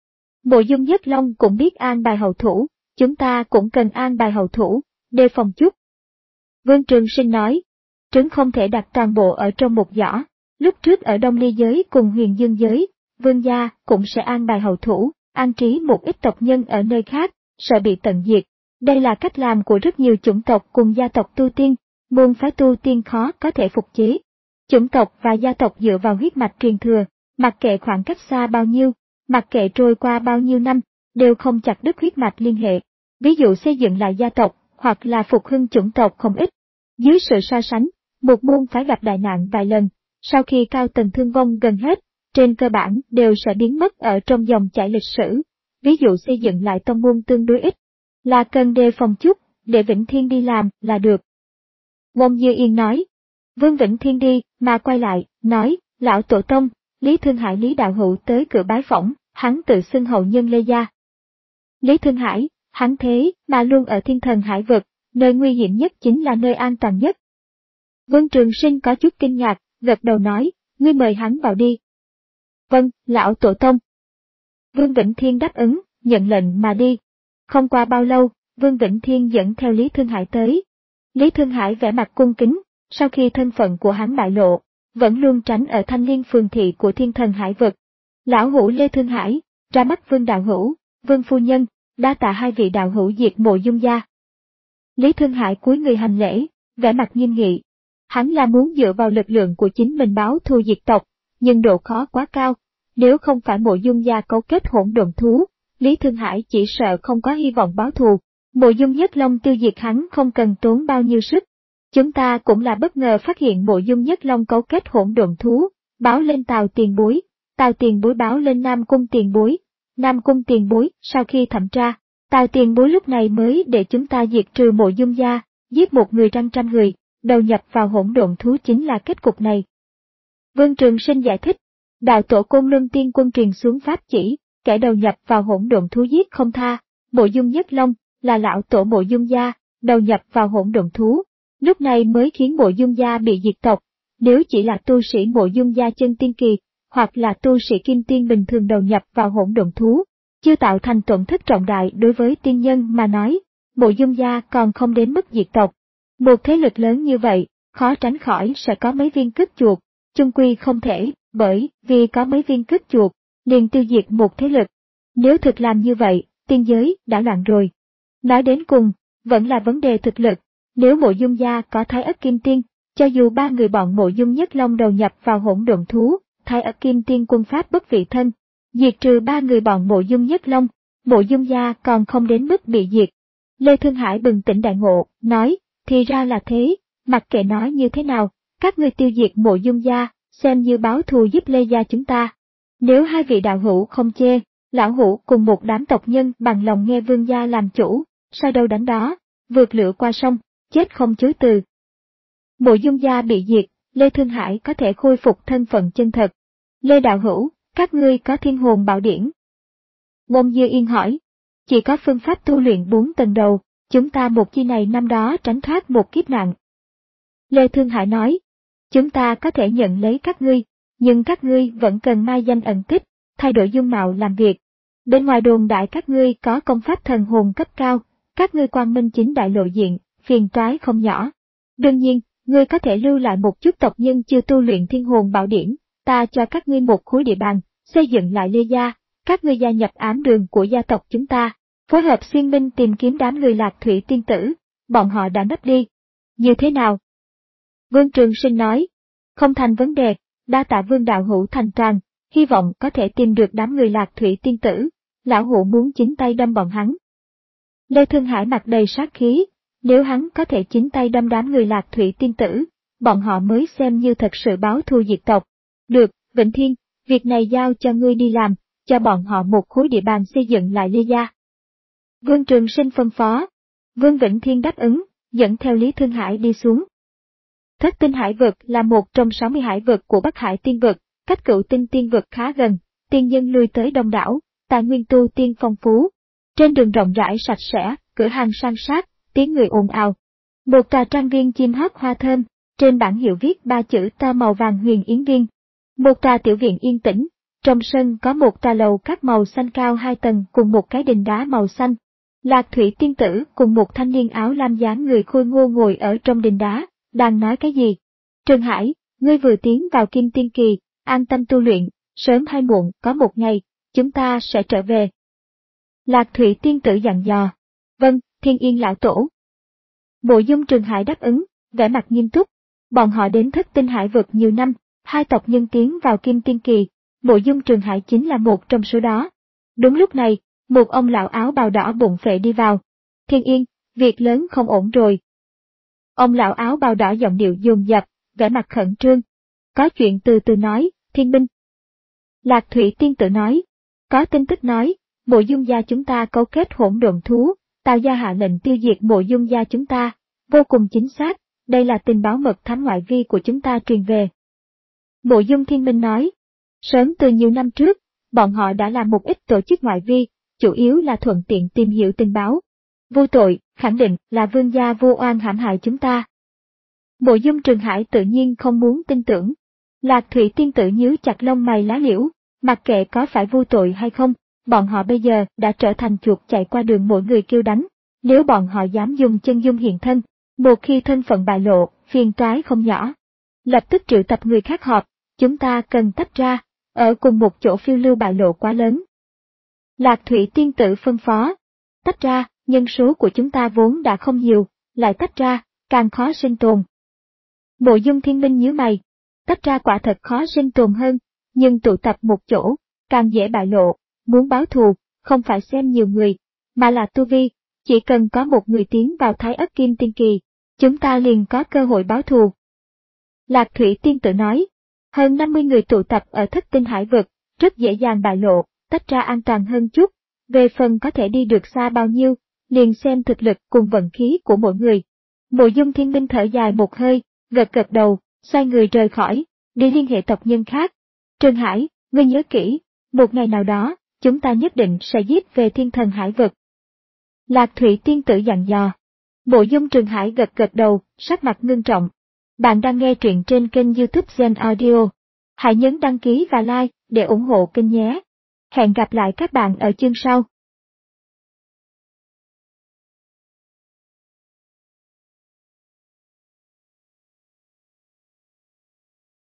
Mộ Dung Nhất Long cũng biết an bài hậu thủ, chúng ta cũng cần an bài hậu thủ, đề phòng chút. Vương Trường Sinh nói, trứng không thể đặt toàn bộ ở trong một giỏ. Lúc trước ở Đông Ly giới cùng Huyền Dương giới, Vương gia cũng sẽ an bài hậu thủ, an trí một ít tộc nhân ở nơi khác, sợ bị tận diệt. Đây là cách làm của rất nhiều chủng tộc cùng gia tộc tu tiên, môn phái tu tiên khó có thể phục chế. Chủng tộc và gia tộc dựa vào huyết mạch truyền thừa, mặc kệ khoảng cách xa bao nhiêu, mặc kệ trôi qua bao nhiêu năm, đều không chặt đứt huyết mạch liên hệ. Ví dụ xây dựng lại gia tộc, hoặc là phục hưng chủng tộc không ít. Dưới sự so sánh, một môn phái gặp đại nạn vài lần, sau khi cao tầng thương vong gần hết, trên cơ bản đều sẽ biến mất ở trong dòng chảy lịch sử. Ví dụ xây dựng lại tông môn tương đối ít, là cần đề phòng chút, để Vĩnh Thiên đi làm là được. Ngôn Dư Yên nói. Vương Vĩnh Thiên đi, mà quay lại, nói, lão tổ tông, Lý Thương Hải Lý đạo hữu tới cửa bái phỏng, hắn tự xưng hậu nhân Lê gia. Lý Thương Hải, hắn thế mà luôn ở thiên thần hải vực, nơi nguy hiểm nhất chính là nơi an toàn nhất. Vương Trường Sinh có chút kinh ngạc, gật đầu nói, ngươi mời hắn vào đi. Vâng, lão tổ tông. Vương Vĩnh Thiên đáp ứng, nhận lệnh mà đi. Không qua bao lâu, Vương Vĩnh Thiên dẫn theo Lý Thương Hải tới. Lý Thương Hải vẻ mặt cung kính, sau khi thân phận của hắn bại lộ, vẫn luôn tránh ở Thanh Liên phường thị của thiên thần hải vực. Lão hữu Lê Thương Hải, ra mắt Vương đạo hữu, Vương phu nhân, đa tạ hai vị đạo hữu diệt Mộ Dung gia. Lý Thương Hải cúi người hành lễ, vẻ mặt nghiêm nghị. Hắn là muốn dựa vào lực lượng của chính mình báo thù diệt tộc, nhưng độ khó quá cao. Nếu không phải Mộ Dung gia cấu kết hỗn độn thú, Lý Thương Hải chỉ sợ không có hy vọng báo thù. Mộ Dung Nhất Long tiêu diệt hắn không cần tốn bao nhiêu sức. Chúng ta cũng là bất ngờ phát hiện Mộ Dung Nhất Long cấu kết hỗn độn thú, báo lên Tào Tiền Bối, Tào Tiền Bối báo lên Nam Cung Tiền Bối, Nam Cung Tiền Bối sau khi thẩm tra, Tào Tiền Bối lúc này mới để chúng ta diệt trừ Mộ Dung gia, giết một người trăm trăm người, đầu nhập vào hỗn độn thú chính là kết cục này. Vương Trường Sinh giải thích, đạo tổ Côn Luân Tiên Quân truyền xuống pháp chỉ, kẻ đầu nhập vào hỗn độn thú giết không tha, Mộ Dung Nhất Long là lão tổ Mộ Dung gia, đầu nhập vào hỗn độn thú, lúc này mới khiến Mộ Dung gia bị diệt tộc. Nếu chỉ là tu sĩ Mộ Dung gia chân tiên kỳ, hoặc là tu sĩ kim tiên bình thường đầu nhập vào hỗn độn thú, chưa tạo thành tổn thất trọng đại đối với tiên nhân mà nói, Mộ Dung gia còn không đến mức diệt tộc. Một thế lực lớn như vậy, khó tránh khỏi sẽ có mấy viên cướp chuột, chung quy không thể, bởi vì có mấy viên cướp chuột, liền tiêu diệt một thế lực. Nếu thực làm như vậy, tiên giới đã loạn rồi. Nói đến cùng, vẫn là vấn đề thực lực. Nếu Mộ Dung gia có Thái Ất Kim Tiên, cho dù ba người bọn Mộ Dung Nhất Long đầu nhập vào hỗn độn thú, Thái Ất Kim Tiên quân pháp bất vị thân, diệt trừ ba người bọn Mộ Dung Nhất Long, Mộ Dung gia còn không đến mức bị diệt. Lê Thương Hải bừng tỉnh đại ngộ, nói, thì ra là thế, mặc kệ nói như thế nào, các ngươi tiêu diệt Mộ Dung gia, xem như báo thù giúp Lê gia chúng ta. Nếu hai vị đạo hữu không chê, lão hữu cùng một đám tộc nhân bằng lòng nghe vương gia làm chủ, sao đâu đánh đó, vượt lửa qua sông, chết không chối từ. Mộ Dung gia bị diệt, Lê Thương Hải có thể khôi phục thân phận chân thật. Lê đạo hữu, các ngươi có thiên hồn bảo điển? Ngôn Dư Yên hỏi. Chỉ có phương pháp tu luyện bốn tầng đầu, chúng ta một chi này năm đó tránh thoát một kiếp nạn. Lê Thương Hải nói. Chúng ta có thể nhận lấy các ngươi, nhưng các ngươi vẫn cần mai danh ẩn tích, thay đổi dung mạo làm việc. Bên ngoài đồn đại các ngươi có công pháp thần hồn cấp cao, các ngươi quang minh chính đại lộ diện, phiền toái không nhỏ. Đương nhiên, ngươi có thể lưu lại một chút tộc nhân chưa tu luyện thiên hồn bảo điển, ta cho các ngươi một khối địa bàn, xây dựng lại Lê gia, các ngươi gia nhập ám đường của gia tộc chúng ta, phối hợp xuyên minh tìm kiếm đám người Lạc Thủy tiên tử, bọn họ đã nấp đi. Như thế nào? Vương Trường Sinh nói, không thành vấn đề, đa tạ Vương đạo hữu thành toàn, hy vọng có thể tìm được đám người Lạc Thủy tiên tử, lão hữu muốn chính tay đâm bọn hắn. Lê Thương Hải mặt đầy sát khí, nếu hắn có thể chính tay đâm đám người Lạc Thủy tiên tử, bọn họ mới xem như thật sự báo thù diệt tộc. Được, Vĩnh Thiên, việc này giao cho ngươi đi làm, cho bọn họ một khối địa bàn xây dựng lại Lê gia. Vương Trường Sinh phân phó. Vương Vĩnh Thiên đáp ứng, dẫn theo Lý Thương Hải đi xuống. Thất tinh hải vực là một trong sáu mươi hải vực của Bắc Hải tiên vực, cách Cửu Tinh tiên vực khá gần, tiên nhân lui tới đông đảo, tài nguyên tu tiên phong phú. Trên đường rộng rãi sạch sẽ, cửa hàng san sát, tiếng người ồn ào. Một tòa trang viên chim hót hoa thơm, trên bảng hiệu viết ba chữ to màu vàng Huyền Yến Viên. Một tòa tiểu viện yên tĩnh, trong sân có một tòa lầu các màu xanh cao hai tầng cùng một cái đình đá màu xanh. Lạc Thủy tiên tử cùng một thanh niên áo lam dáng người khôi ngô ngồi ở trong đình đá, đang nói cái gì? Trường Hải, ngươi vừa tiến vào Kim Tiên Kỳ, an tâm tu luyện, sớm hay muộn có một ngày, chúng ta sẽ trở về. Lạc Thủy tiên tử dặn dò. Vâng, Thiên Yên lão tổ. Mộ Dung Trường Hải đáp ứng, vẻ mặt nghiêm túc. Bọn họ đến thất tinh hải vực nhiều năm, hai tộc nhân tiến vào kim tiên kỳ, Mộ Dung Trường Hải chính là một trong số đó. Đúng lúc này, một ông lão áo bào đỏ bụng phệ đi vào. Thiên Yên, việc lớn không ổn rồi. Ông lão áo bào đỏ giọng điệu dồn dập, vẻ mặt khẩn trương. Có chuyện từ từ nói, Thiên binh. Lạc Thủy Tiên Tử nói, có tin tức nói, Mộ Dung gia chúng ta cấu kết hỗn độn thú, Tào gia hạ lệnh tiêu diệt Mộ Dung gia chúng ta, vô cùng chính xác, đây là tình báo mật thám ngoại vi của chúng ta truyền về. Mộ Dung Thiên Minh nói, sớm từ nhiều năm trước, bọn họ đã làm một ít tổ chức ngoại vi, chủ yếu là thuận tiện tìm hiểu tình báo. Vô tội, khẳng định là vương gia vô oan hãm hại chúng ta. Mộ Dung Trường Hải tự nhiên không muốn tin tưởng. Lạc Thủy Tiên Tử nhíu chặt lông mày lá liễu, mặc kệ có phải vô tội hay không, bọn họ bây giờ đã trở thành chuột chạy qua đường mỗi người kêu đánh. Nếu bọn họ dám dùng chân dung hiện thân, một khi thân phận bại lộ, phiền toái không nhỏ. Lập tức triệu tập người khác họp, chúng ta cần tách ra, ở cùng một chỗ phiêu lưu bại lộ quá lớn. Lạc Thủy Tiên Tử phân phó, tách ra, nhân số của chúng ta vốn đã không nhiều, lại tách ra, càng khó sinh tồn. Mộ Dung Thiên Minh nhíu mày, tách ra quả thật khó sinh tồn hơn, nhưng tụ tập một chỗ, càng dễ bại lộ, muốn báo thù, không phải xem nhiều người, mà là tu vi, chỉ cần có một người tiến vào Thái Ất Kim Tiên Kỳ, chúng ta liền có cơ hội báo thù. Lạc Thủy Tiên Tử nói, hơn năm mươi người tụ tập ở thất tinh hải vực, rất dễ dàng bại lộ, tách ra an toàn hơn chút, về phần có thể đi được xa bao nhiêu, liền xem thực lực cùng vận khí của mỗi người. Mộ Dung Thiên Minh thở dài một hơi, gật gật đầu, xoay người rời khỏi, đi liên hệ tộc nhân khác. Trường Hải, ngươi nhớ kỹ, một ngày nào đó, chúng ta nhất định sẽ giết về thiên thần hải vực. Lạc Thủy Tiên Tử dặn dò. Mộ Dung Trường Hải gật gật đầu, sắc mặt ngưng trọng. Bạn đang nghe truyện trên kênh YouTube Gen Audio. Hãy nhấn đăng ký và like để ủng hộ kênh nhé. Hẹn gặp lại các bạn ở chương sau.